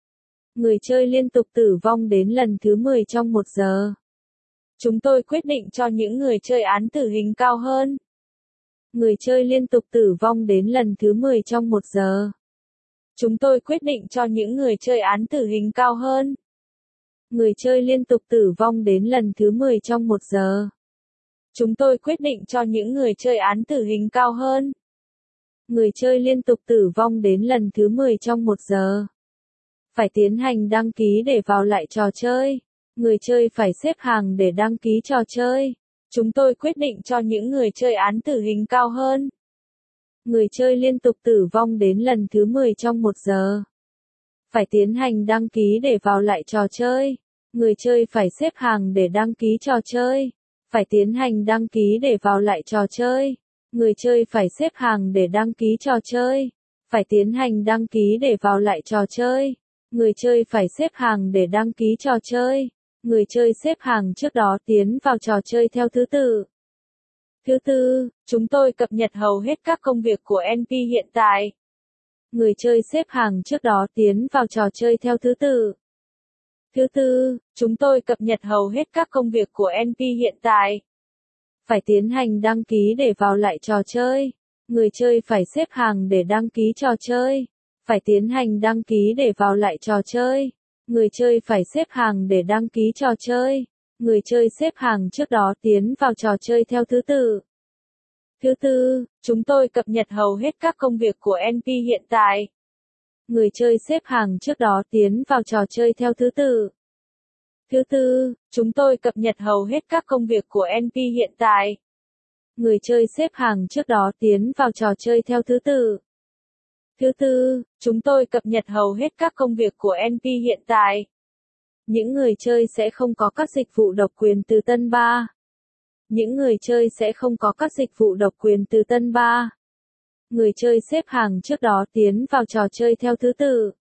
Người chơi liên tục tử vong đến lần thứ mười trong một giờ. Chúng tôi quyết định cho những người chơi án tử hình cao hơn. Người chơi liên tục tử vong đến lần thứ mười trong một giờ. Chúng tôi quyết định cho những người chơi án tử hình cao hơn. Người chơi liên tục tử vong đến lần thứ mười trong một giờ. Chúng tôi quyết định cho những người chơi án tử hình cao hơn. Người chơi liên tục tử vong đến lần thứ mười trong một giờ. Phải tiến hành đăng ký để vào lại trò chơi. Người chơi phải xếp hàng để đăng ký trò chơi. Chúng tôi quyết định cho những người chơi án tử hình cao hơn. Người chơi liên tục tử vong đến lần thứ mười trong một giờ. Phải tiến hành đăng ký để vào lại trò chơi. Người chơi phải xếp hàng để đăng ký trò chơi. Phải tiến hành đăng ký để vào lại trò chơi. Người chơi phải xếp hàng để đăng ký trò chơi. Phải tiến hành đăng ký để vào lại trò chơi. Người chơi phải xếp hàng để đăng ký trò chơi. Người chơi xếp hàng trước đó tiến vào trò chơi theo thứ tự. Thứ tư, chúng tôi cập nhật hầu hết các công việc của en pê hiện tại. Người chơi xếp hàng trước đó tiến vào trò chơi theo thứ tự. Thứ tư, chúng tôi cập nhật hầu hết các công việc của en pê hiện tại. Phải tiến hành đăng ký để vào lại trò chơi. Người chơi phải xếp hàng để đăng ký trò chơi. Phải tiến hành đăng ký để vào lại trò chơi. Người chơi phải xếp hàng để đăng ký trò chơi. Người chơi xếp hàng trước đó tiến vào trò chơi theo thứ tự. Thứ tư, chúng tôi cập nhật hầu hết các công việc của en pê hiện tại. Người chơi xếp hàng trước đó tiến vào trò chơi theo thứ tự. Thứ tư, chúng tôi cập nhật hầu hết các công việc của en pê hiện tại. Người chơi xếp hàng trước đó tiến vào trò chơi theo thứ tự. Thứ tư, chúng tôi cập nhật hầu hết các công việc của en pê hiện tại. Những người chơi sẽ không có các dịch vụ độc quyền từ Tân Ba. Những người chơi sẽ không có các dịch vụ độc quyền từ Tân Ba. Người chơi xếp hàng trước đó tiến vào trò chơi theo thứ tự.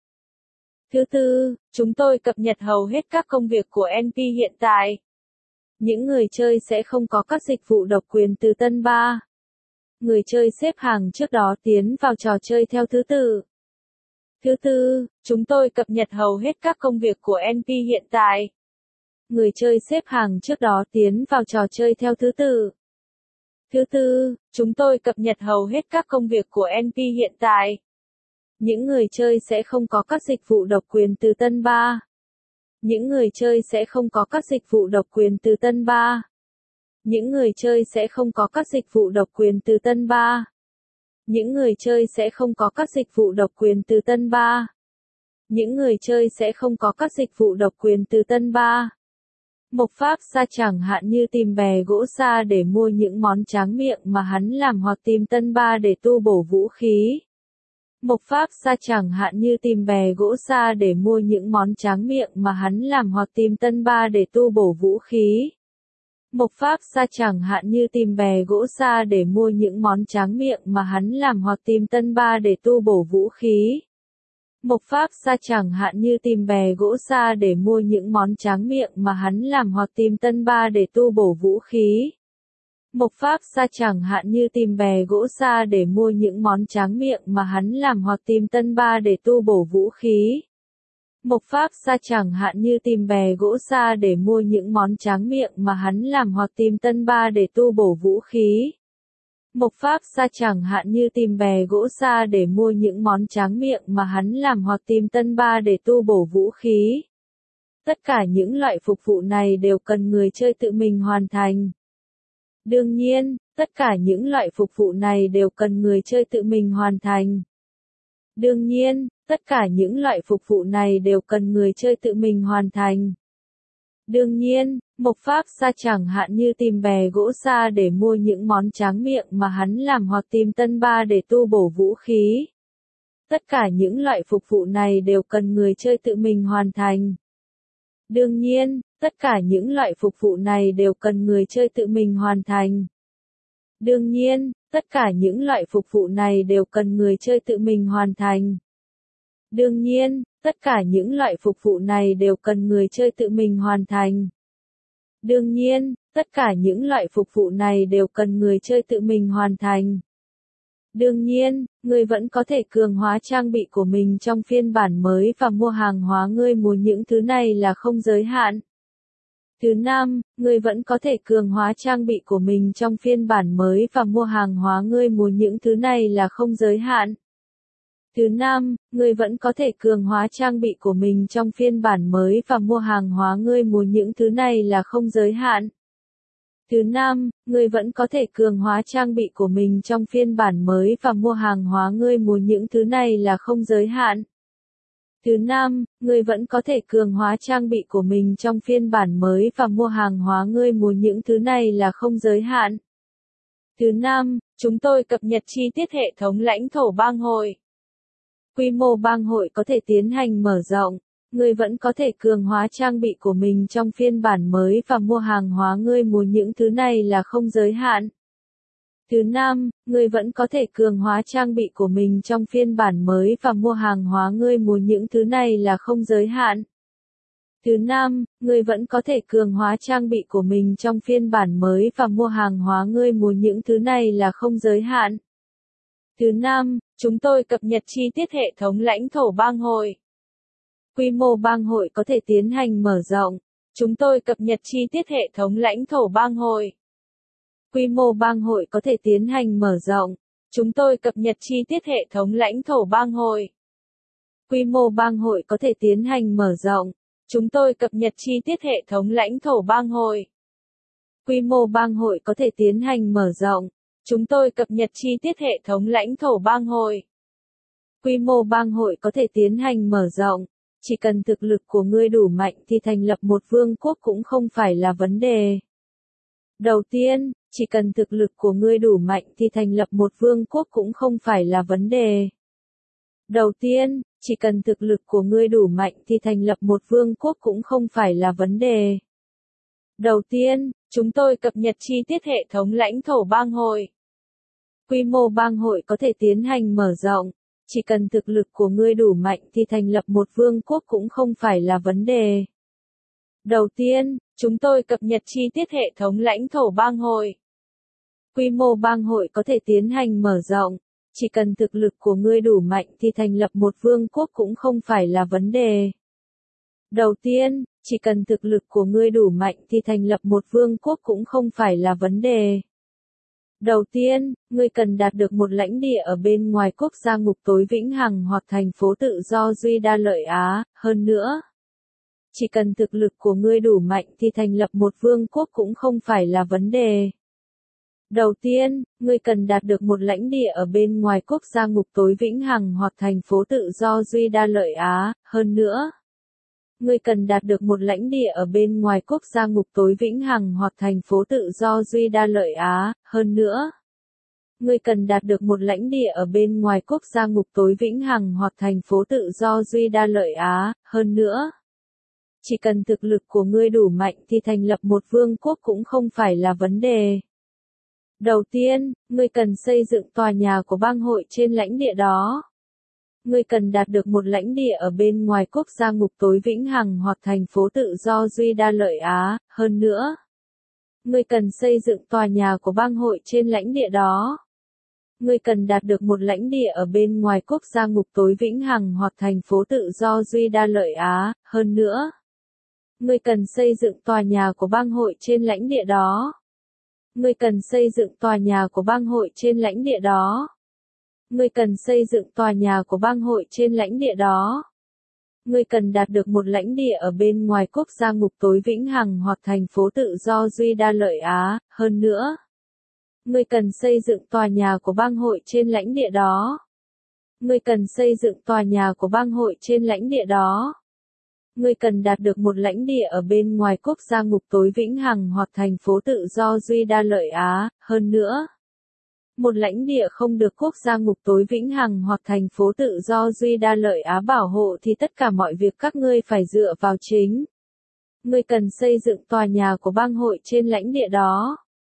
Thứ tư, chúng tôi cập nhật hầu hết các công việc của en pê hiện tại. Những người chơi sẽ không có các dịch vụ độc quyền từ Tân Ba. Người chơi xếp hàng trước đó tiến vào trò chơi theo thứ tự. Thứ tư, chúng tôi cập nhật hầu hết các công việc của en pê hiện tại. Người chơi xếp hàng trước đó tiến vào trò chơi theo thứ tự. Thứ tư, chúng tôi cập nhật hầu hết các công việc của en pê hiện tại. Những người chơi sẽ không có các dịch vụ độc quyền từ Tân Ba. Những người chơi sẽ không có các dịch vụ độc quyền từ Tân Ba. Những người chơi sẽ không có các dịch vụ độc quyền từ Tân Ba. Những người chơi sẽ không có các dịch vụ độc quyền từ Tân Ba. Những người chơi sẽ không có các dịch vụ độc quyền từ Tân Ba. Mộc Pháp Sa chẳng hạn như tìm bè gỗ sa để mua những món tráng miệng mà hắn làm hoặc tìm Tân Ba để tu bổ vũ khí. Mộc Pháp Sa chẳng hạn như tìm bè gỗ sa để mua những món tráng miệng mà hắn làm hoặc tìm Tân Ba để tu bổ vũ khí. Mộc Pháp Sa chẳng hạn như tìm bè gỗ sa để mua những món tráng miệng mà hắn làm hoặc tìm Tân Ba để tu bổ vũ khí. Mộc Pháp Sa chẳng hạn như tìm bè gỗ sa để mua những món tráng miệng mà hắn làm hoặc tìm Tân Ba để tu bổ vũ khí. Mộc Pháp Sa chẳng hạn như tìm bè gỗ sa để mua những món tráng miệng mà hắn làm hoặc tìm Tân Ba để tu bổ vũ khí. Mộc Pháp Sa chẳng hạn như tìm bè gỗ sa để mua những món tráng miệng mà hắn làm hoặc tìm Tân Ba để tu bổ vũ khí. Mộc Pháp Sa chẳng hạn như tìm bè gỗ sa để mua những món tráng miệng mà hắn làm hoặc tìm Tân Ba để tu bổ vũ khí. Tất cả những loại phục vụ này đều cần người chơi tự mình hoàn thành. Đương nhiên, tất cả những loại phục vụ này đều cần người chơi tự mình hoàn thành. Đương nhiên, tất cả những loại phục vụ này đều cần người chơi tự mình hoàn thành. Đương nhiên, Mộc Pháp Sa chẳng hạn như tìm bè gỗ sa để mua những món tráng miệng mà hắn làm hoặc tìm Tân Ba để tu bổ vũ khí. Tất cả những loại phục vụ này đều cần người chơi tự mình hoàn thành. Đương nhiên, tất cả những loại phục vụ này đều cần người chơi tự mình hoàn thành. Đương nhiên, tất cả những loại phục vụ này đều cần người chơi tự mình hoàn thành. Đương nhiên, tất cả những loại phục vụ này đều cần người chơi tự mình hoàn thành. Đương nhiên, tất cả những loại phục vụ này đều cần người chơi tự mình hoàn thành. Đương nhiên, ngươi vẫn có thể cường hóa trang bị của mình trong phiên bản mới và mua hàng hóa ngươi muốn, những thứ này là không giới hạn. Thứ năm, ngươi vẫn có thể cường hóa trang bị của mình trong phiên bản mới và mua hàng hóa ngươi muốn, những thứ này là không giới hạn. Thứ năm, ngươi vẫn có thể cường hóa trang bị của mình trong phiên bản mới và mua hàng hóa ngươi muốn, những thứ này là không giới hạn. Thứ năm, ngươi vẫn có thể cường hóa trang bị của mình trong phiên bản mới và mua hàng hóa ngươi muốn, những thứ này là không giới hạn. Thứ năm, ngươi vẫn có thể cường hóa trang bị của mình trong phiên bản mới và mua hàng hóa ngươi muốn, những thứ này là không giới hạn. Thứ năm, chúng tôi cập nhật chi tiết hệ thống lãnh thổ bang hội. Quy mô bang hội có thể tiến hành mở rộng. Ngươi vẫn có thể cường hóa trang bị của mình trong phiên bản mới và mua hàng hóa ngươi muốn, những thứ này là không giới hạn. Thứ năm, ngươi vẫn có thể cường hóa trang bị của mình trong phiên bản mới và mua hàng hóa ngươi muốn, những thứ này là không giới hạn. Thứ năm, ngươi vẫn có thể cường hóa trang bị của mình trong phiên bản mới và mua hàng hóa ngươi muốn, những thứ này là không giới hạn. Thứ năm, chúng tôi cập nhật chi tiết hệ thống lãnh thổ bang hội. Quy mô bang hội có thể tiến hành mở rộng. Chúng tôi cập nhật chi tiết hệ thống lãnh thổ bang hội. Quy mô bang hội có thể tiến hành mở rộng. Chúng tôi cập nhật chi tiết hệ thống lãnh thổ bang hội. Quy mô bang hội có thể tiến hành mở rộng. Chúng tôi cập nhật chi tiết hệ thống lãnh thổ bang hội. Quy mô bang hội có thể tiến hành mở rộng. Chúng tôi cập nhật chi tiết hệ thống lãnh thổ bang hội. Quy mô bang hội có thể tiến hành mở rộng. Chỉ cần thực lực của ngươi đủ mạnh thì thành lập một vương quốc cũng không phải là vấn đề. Đầu tiên, chỉ cần thực lực của ngươi đủ mạnh thì thành lập một vương quốc cũng không phải là vấn đề. Đầu tiên, chỉ cần thực lực của ngươi đủ mạnh thì thành lập một vương quốc cũng không phải là vấn đề. Đầu tiên, chúng tôi cập nhật chi tiết hệ thống lãnh thổ bang hội. Quy mô bang hội có thể tiến hành mở rộng. Chỉ cần thực lực của ngươi đủ mạnh thì thành lập một vương quốc cũng không phải là vấn đề. Đầu tiên, chúng tôi cập nhật chi tiết hệ thống lãnh thổ bang hội. Quy mô bang hội có thể tiến hành mở rộng. Chỉ cần thực lực của ngươi đủ mạnh thì thành lập một vương quốc cũng không phải là vấn đề. Đầu tiên, chỉ cần thực lực của ngươi đủ mạnh thì thành lập một vương quốc cũng không phải là vấn đề. Đầu tiên, ngươi cần đạt được một lãnh địa ở bên ngoài quốc gia ngục tối vĩnh hằng hoặc thành phố tự do Duy Đa Lợi Á, hơn nữa. Chỉ cần thực lực của ngươi đủ mạnh thì thành lập một vương quốc cũng không phải là vấn đề. Đầu tiên, ngươi cần đạt được một lãnh địa ở bên ngoài quốc gia ngục tối vĩnh hằng hoặc thành phố tự do duy đa lợi Á, hơn nữa. Ngươi cần đạt được một lãnh địa ở bên ngoài quốc gia ngục tối vĩnh hằng hoặc thành phố tự do duy đa lợi Á, hơn nữa. Ngươi cần đạt được một lãnh địa ở bên ngoài quốc gia ngục tối vĩnh hằng hoặc thành phố tự do duy đa lợi Á, hơn nữa. Chỉ cần thực lực của ngươi đủ mạnh thì thành lập một vương quốc cũng không phải là vấn đề. Đầu tiên, ngươi cần xây dựng tòa nhà của bang hội trên lãnh địa đó. Ngươi cần đạt được một lãnh địa ở bên ngoài quốc gia ngục tối vĩnh hằng hoặc thành phố tự do duy đa lợi Á, hơn nữa. Ngươi cần xây dựng tòa nhà của bang hội trên lãnh địa đó. Ngươi cần đạt được một lãnh địa ở bên ngoài quốc gia ngục tối vĩnh hằng hoặc thành phố tự do duy đa lợi Á, hơn nữa. Ngươi cần xây dựng tòa nhà của bang hội trên lãnh địa đó. Ngươi cần xây dựng tòa nhà của bang hội trên lãnh địa đó. Ngươi cần xây dựng tòa nhà của bang hội trên lãnh địa đó. Ngươi cần đạt được một lãnh địa ở bên ngoài quốc gia ngục tối vĩnh hằng hoặc thành phố tự do duy đa lợi Á, hơn nữa. Ngươi cần xây dựng tòa nhà của bang hội trên lãnh địa đó. Ngươi cần xây dựng tòa nhà của bang hội trên lãnh địa đó. Ngươi cần đạt được một lãnh địa ở bên ngoài quốc gia ngục tối vĩnh hằng hoặc thành phố tự do duy đa lợi Á, hơn nữa. Một lãnh địa không được quốc gia ngục tối vĩnh hằng hoặc thành phố tự do duy đa lợi Á bảo hộ thì tất cả mọi việc các ngươi phải dựa vào chính. Ngươi cần xây dựng tòa nhà của bang hội trên lãnh địa đó.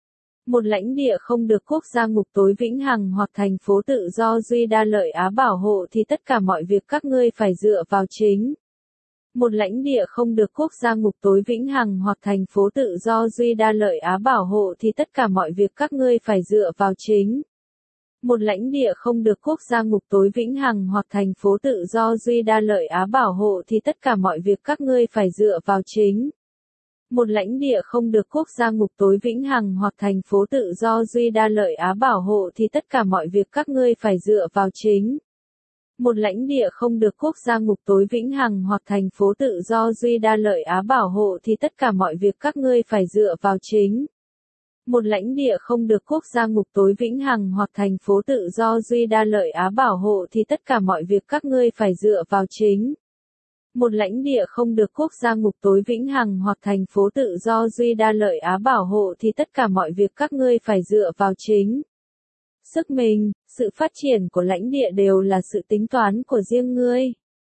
Một lãnh địa không được quốc gia ngục tối vĩnh hằng hoặc thành phố tự do duy đa lợi Á bảo hộ thì tất cả mọi việc các ngươi phải dựa vào chính. Một lãnh địa không được quốc gia ngục tối vĩnh hằng hoặc thành phố tự do duy đa lợi Á bảo hộ thì tất cả mọi việc các ngươi phải dựa vào chính. Một lãnh địa không được quốc gia ngục tối vĩnh hằng hoặc thành phố tự do duy đa lợi Á bảo hộ thì tất cả mọi việc các ngươi phải dựa vào chính. Một lãnh địa không được quốc gia ngục tối vĩnh hằng hoặc thành phố tự do duy đa lợi Á bảo hộ thì tất cả mọi việc các ngươi phải dựa vào chính. Một lãnh địa không được quốc gia ngục tối vĩnh hằng hoặc thành phố tự do duy đa lợi Á bảo hộ thì tất cả mọi việc các ngươi phải dựa vào chính. Một lãnh địa không được quốc gia ngục tối vĩnh hằng hoặc thành phố tự do duy đa lợi Á bảo hộ thì tất cả mọi việc các ngươi phải dựa vào chính. Một lãnh địa không được quốc gia ngục tối vĩnh hằng hoặc thành phố tự do duy đa lợi Á bảo hộ thì tất cả mọi việc các ngươi phải dựa vào chính. Sức mình, sự phát triển của lãnh địa đều là sự tính toán của riêng ngươi.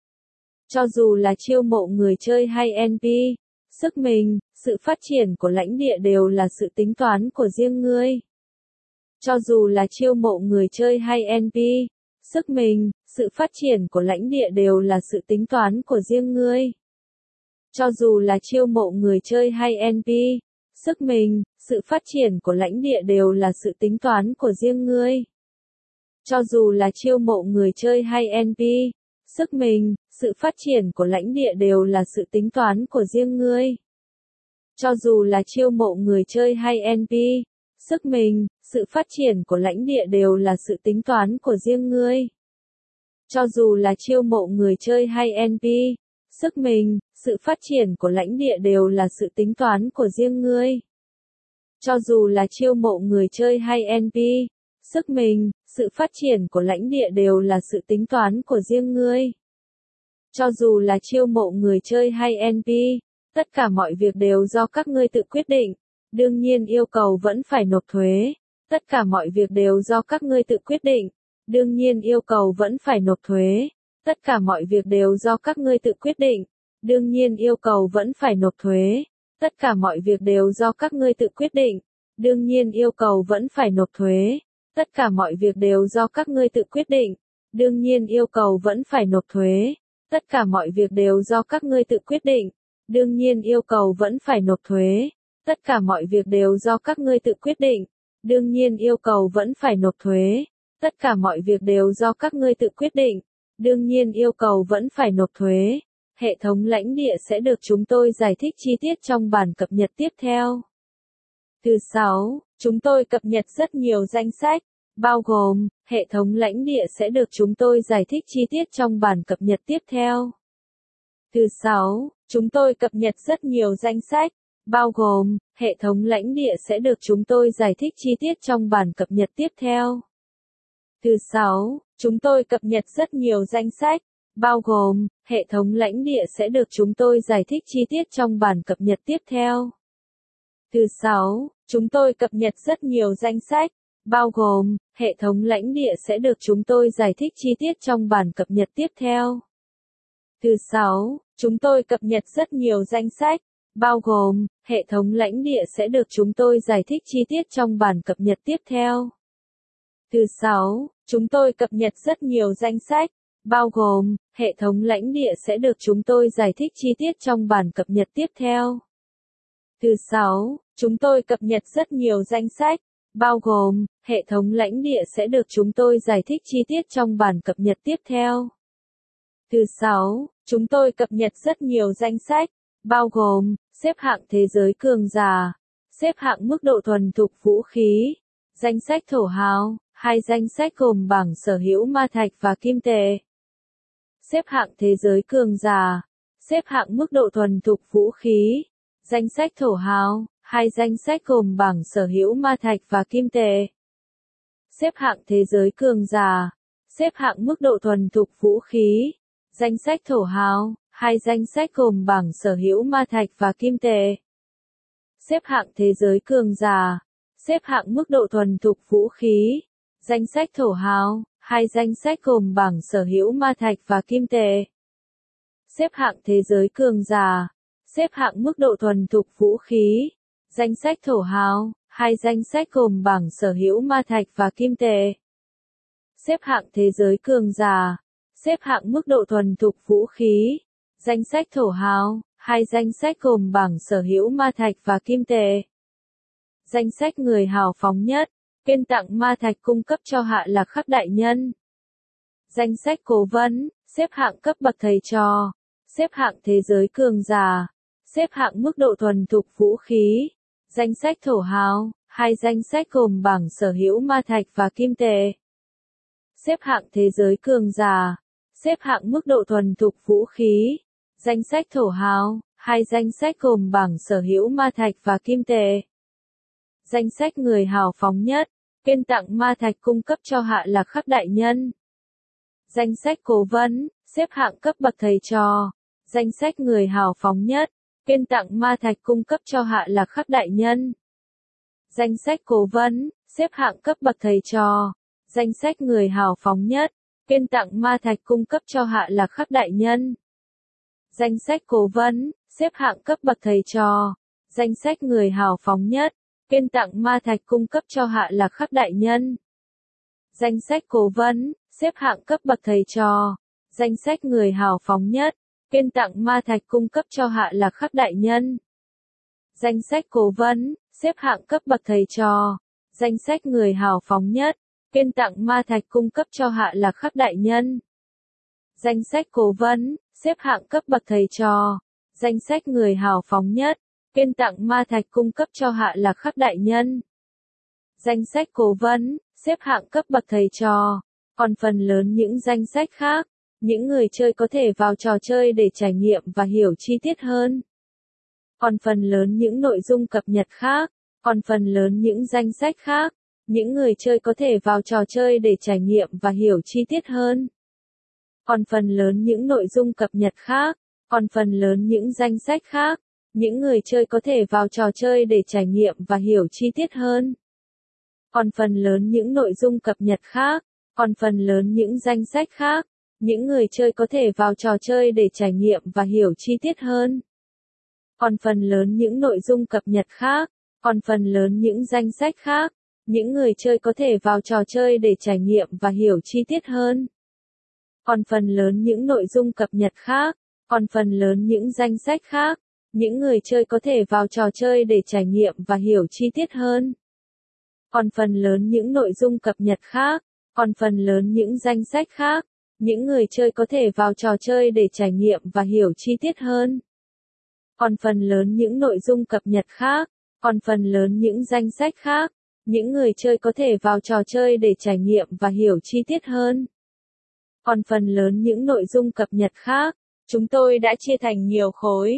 Cho dù là chiêu mộ người chơi hay en pê, sức mình, sự phát triển của lãnh địa đều là sự tính toán của riêng ngươi. Cho dù là chiêu mộ người chơi hay en pê, sức mình, sự phát triển của lãnh địa đều là sự tính toán của riêng ngươi. Cho dù là chiêu mộ người chơi hay en pê, sức mình, sự phát triển của lãnh địa đều là sự tính toán của riêng ngươi. Cho dù là chiêu mộ người chơi hay en pê, sức mình, sự phát triển của lãnh địa đều là sự tính toán của riêng ngươi. Cho dù là chiêu mộ người chơi hay en pê, sức mình, sự phát triển của lãnh địa đều là sự tính toán của riêng ngươi. Cho dù là chiêu mộ người chơi hay en pê, sức mình, sự phát triển của lãnh địa đều là sự tính toán của riêng ngươi. Cho dù là chiêu mộ người chơi hay en pê, sức mình, sự phát triển của lãnh địa đều là sự tính toán của riêng ngươi. Cho dù là chiêu mộ người chơi hay en pê, tất cả mọi việc đều do các ngươi tự quyết định, đương nhiên yêu cầu vẫn phải nộp thuế. Tất cả mọi việc đều do các ngươi tự quyết định, đương nhiên yêu cầu vẫn phải nộp thuế. Tất cả mọi việc đều do các ngươi tự quyết định, đương nhiên yêu cầu vẫn phải nộp thuế. Tất cả mọi việc đều do các ngươi tự quyết định, đương nhiên yêu cầu vẫn phải nộp thuế. Tất cả mọi việc đều do các ngươi tự quyết định, đương nhiên yêu cầu vẫn phải nộp thuế. Tất cả mọi việc đều do các ngươi tự quyết định, đương nhiên yêu cầu vẫn phải nộp thuế. Tất cả mọi việc đều do các ngươi tự quyết định, đương nhiên yêu cầu vẫn phải nộp thuế. Tất cả mọi việc đều do các ngươi tự quyết định, đương nhiên yêu cầu vẫn phải nộp thuế. Hệ thống lãnh địa sẽ được chúng tôi giải thích chi tiết trong bản cập nhật tiếp theo. Thứ sáu, chúng tôi cập nhật rất nhiều danh sách, bao gồm, hệ thống lãnh địa sẽ được chúng tôi giải thích chi tiết trong bản cập nhật tiếp theo. Thứ sáu, chúng tôi cập nhật rất nhiều danh sách, bao gồm, hệ thống lãnh địa sẽ được chúng tôi giải thích chi tiết trong bản cập nhật tiếp theo. Thứ sáu, chúng tôi cập nhật rất nhiều danh sách, bao gồm, hệ thống lãnh địa sẽ được chúng tôi giải thích chi tiết trong bản cập nhật tiếp theo. Thứ sáu, chúng tôi cập nhật rất nhiều danh sách, bao gồm, hệ thống lãnh địa sẽ được chúng tôi giải thích chi tiết trong bản cập nhật tiếp theo. Thứ sáu, chúng tôi cập nhật rất nhiều danh sách, bao gồm, hệ thống lãnh địa sẽ được chúng tôi giải thích chi tiết trong bản cập nhật tiếp theo. Thứ sáu, chúng tôi cập nhật rất nhiều danh sách, bao gồm, hệ thống lãnh địa sẽ được chúng tôi giải thích chi tiết trong bản cập nhật tiếp theo. Thứ sáu, chúng tôi cập nhật rất nhiều danh sách, bao gồm, hệ thống lãnh địa sẽ được chúng tôi giải thích chi tiết trong bản cập nhật tiếp theo. Thứ sáu, chúng tôi cập nhật rất nhiều danh sách, bao gồm, xếp hạng thế giới cường giả, xếp hạng mức độ thuần thục vũ khí, danh sách thổ hào, hai danh sách gồm bảng sở hữu ma thạch và kim tệ. Xếp hạng thế giới cường giả, xếp hạng mức độ thuần thục vũ khí, danh sách thổ hào, hai danh sách gồm bảng sở hữu ma thạch và kim tệ. Xếp hạng thế giới cường giả, xếp hạng mức độ thuần thục vũ khí, danh sách thổ hào, hai danh sách gồm bảng sở hữu ma thạch và kim tệ. Xếp hạng thế giới cường giả, xếp hạng mức độ thuần thục vũ khí, danh sách thổ hào, hai danh sách gồm bảng sở hữu ma thạch và kim tệ. Xếp hạng thế giới cường giả, xếp hạng mức độ thuần thục vũ khí, danh sách thổ hào, hai danh sách gồm bảng sở hữu ma thạch và kim tệ. Xếp hạng thế giới cường giả, xếp hạng mức độ thuần thục vũ khí, danh sách thổ hào, hai danh sách gồm bảng sở hữu ma thạch và kim tệ. Danh sách người hào phóng nhất, quyên tặng ma thạch cung cấp cho Hạ Lạc Khắc đại nhân. Danh sách cố vấn, xếp hạng cấp bậc thầy trò, xếp hạng thế giới cường giả, xếp hạng mức độ thuần thục vũ khí, danh sách thổ hào, hai danh sách gồm bảng sở hữu ma thạch và kim tệ. Xếp hạng thế giới cường giả, xếp hạng mức độ thuần thục vũ khí, danh sách thổ hào, hai danh sách gồm bảng sở hữu ma thạch và kim tệ. Danh sách người hào phóng nhất, quyên tặng ma thạch cung cấp cho Hạ Lạc Khắc đại nhân. Danh sách cố vấn, xếp hạng cấp bậc thầy trò, danh sách người hào phóng nhất, quyên tặng ma thạch cung cấp cho Hạ Lạc Khắc đại nhân. Danh sách cố vấn, xếp hạng cấp bậc thầy trò, danh sách người hào phóng nhất, quyên tặng ma thạch cung cấp cho Hạ Lạc Khắc đại nhân. Danh sách cố vấn, xếp hạng cấp bậc thầy trò, danh sách người hào phóng nhất, quyên tặng ma thạch cung cấp cho Hạ Lạc Khắc đại nhân. Danh sách cố vấn, xếp hạng cấp bậc thầy trò, danh sách người hào phóng nhất, quyên tặng ma thạch cung cấp cho Hạ Lạc Khắc đại nhân. Danh sách cố vấn, xếp hạng cấp bậc thầy trò, danh sách người hào phóng nhất, quyên tặng ma thạch cung cấp cho Hạ Lạc Khắc đại nhân. Danh sách cố vấn, xếp hạng cấp bậc thầy trò, danh sách người hào phóng nhất, quyên tặng ma thạch cung cấp cho Hạ Lạc Khắc đại nhân. Danh sách cố vấn, xếp hạng cấp bậc thầy trò, còn phần lớn những danh sách khác, những người chơi có thể vào trò chơi để trải nghiệm và hiểu chi tiết hơn. Còn phần lớn những nội dung cập nhật khác, còn phần lớn những danh sách khác, những người chơi có thể vào trò chơi để trải nghiệm và hiểu chi tiết hơn. Còn phần lớn những nội dung cập nhật khác, còn phần lớn những danh sách khác, những người chơi có thể vào trò chơi để trải nghiệm và hiểu chi tiết hơn. Còn phần lớn những nội dung cập nhật khác, còn phần lớn những danh sách khác, những người chơi có thể vào trò chơi để trải nghiệm và hiểu chi tiết hơn. Còn phần lớn những nội dung cập nhật khác, còn phần lớn những danh sách khác, những người chơi có thể vào trò chơi để trải nghiệm và hiểu chi tiết hơn. Còn phần lớn những nội dung cập nhật khác, còn phần lớn những danh sách khác, những người chơi có thể vào trò chơi để trải nghiệm và hiểu chi tiết hơn. Còn phần lớn những nội dung cập nhật khác, còn phần lớn những danh sách khác, những người chơi có thể vào trò chơi để trải nghiệm và hiểu chi tiết hơn. Còn phần lớn những nội dung cập nhật khác, còn phần lớn những danh sách khác, những người chơi có thể vào trò chơi để trải nghiệm và hiểu chi tiết hơn. Còn phần lớn những nội dung cập nhật khác, chúng tôi đã chia thành nhiều khối.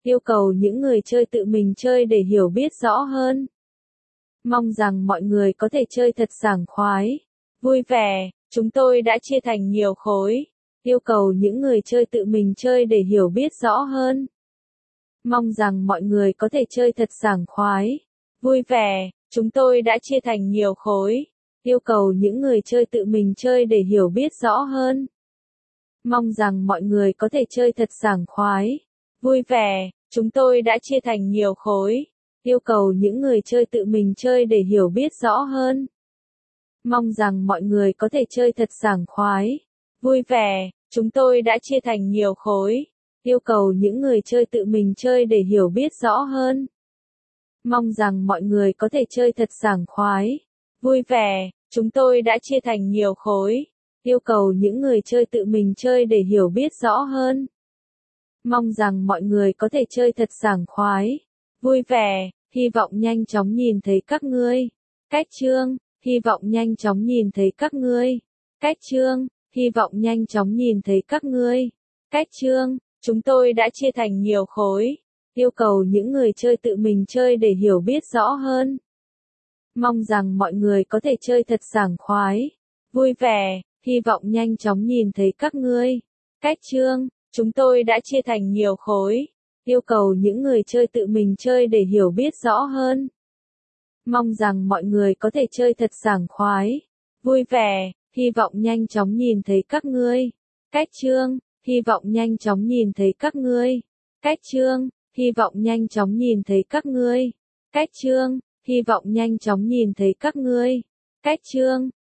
Yêu cầu những người chơi tự mình chơi để hiểu biết rõ hơn. Mong rằng mọi người có thể chơi thật sảng khoái, vui vẻ. Chúng tôi đã chia thành nhiều khối. Yêu cầu những người chơi tự mình chơi để hiểu biết rõ hơn. Mong rằng mọi người có thể chơi thật sảng khoái, vui vẻ. Chúng tôi đã chia thành nhiều khối. Yêu cầu những người chơi tự mình chơi để hiểu biết rõ hơn. Mong rằng mọi người có thể chơi thật sảng khoái, vui vẻ. Chúng tôi đã chia thành nhiều khối. Yêu cầu những người chơi tự mình chơi để hiểu biết rõ hơn. Mong rằng mọi người có thể chơi thật sảng khoái, vui vẻ. Chúng tôi đã chia thành nhiều khối. Yêu cầu những người chơi tự mình chơi để hiểu biết rõ hơn. Mong rằng mọi người có thể chơi thật sảng khoái, vui vẻ. Chúng tôi đã chia thành nhiều khối. Yêu cầu những người chơi tự mình chơi để hiểu biết rõ hơn. Mong rằng mọi người có thể chơi thật sảng khoái, vui vẻ. Hy vọng nhanh chóng nhìn thấy các ngươi. Cách chương. Hy vọng nhanh chóng nhìn thấy các ngươi. Cách chương. Hy vọng nhanh chóng nhìn thấy các ngươi. Cách chương. Chúng tôi đã chia thành nhiều khối. Yêu cầu những người chơi tự mình chơi để hiểu biết rõ hơn. Mong rằng mọi người có thể chơi thật sảng khoái, vui vẻ. Hy vọng nhanh chóng nhìn thấy các ngươi. Cách chương. Chúng tôi đã chia thành nhiều khối. Yêu cầu những người chơi tự mình chơi để hiểu biết rõ hơn. Mong rằng mọi người có thể chơi thật sảng khoái, vui vẻ. Hy vọng nhanh chóng nhìn thấy các ngươi. Cách chương. Hy vọng nhanh chóng nhìn thấy các ngươi. Cách chương. Hy vọng nhanh chóng nhìn thấy các ngươi. Cách chương. Hy vọng nhanh chóng nhìn thấy các ngươi. Cách chương.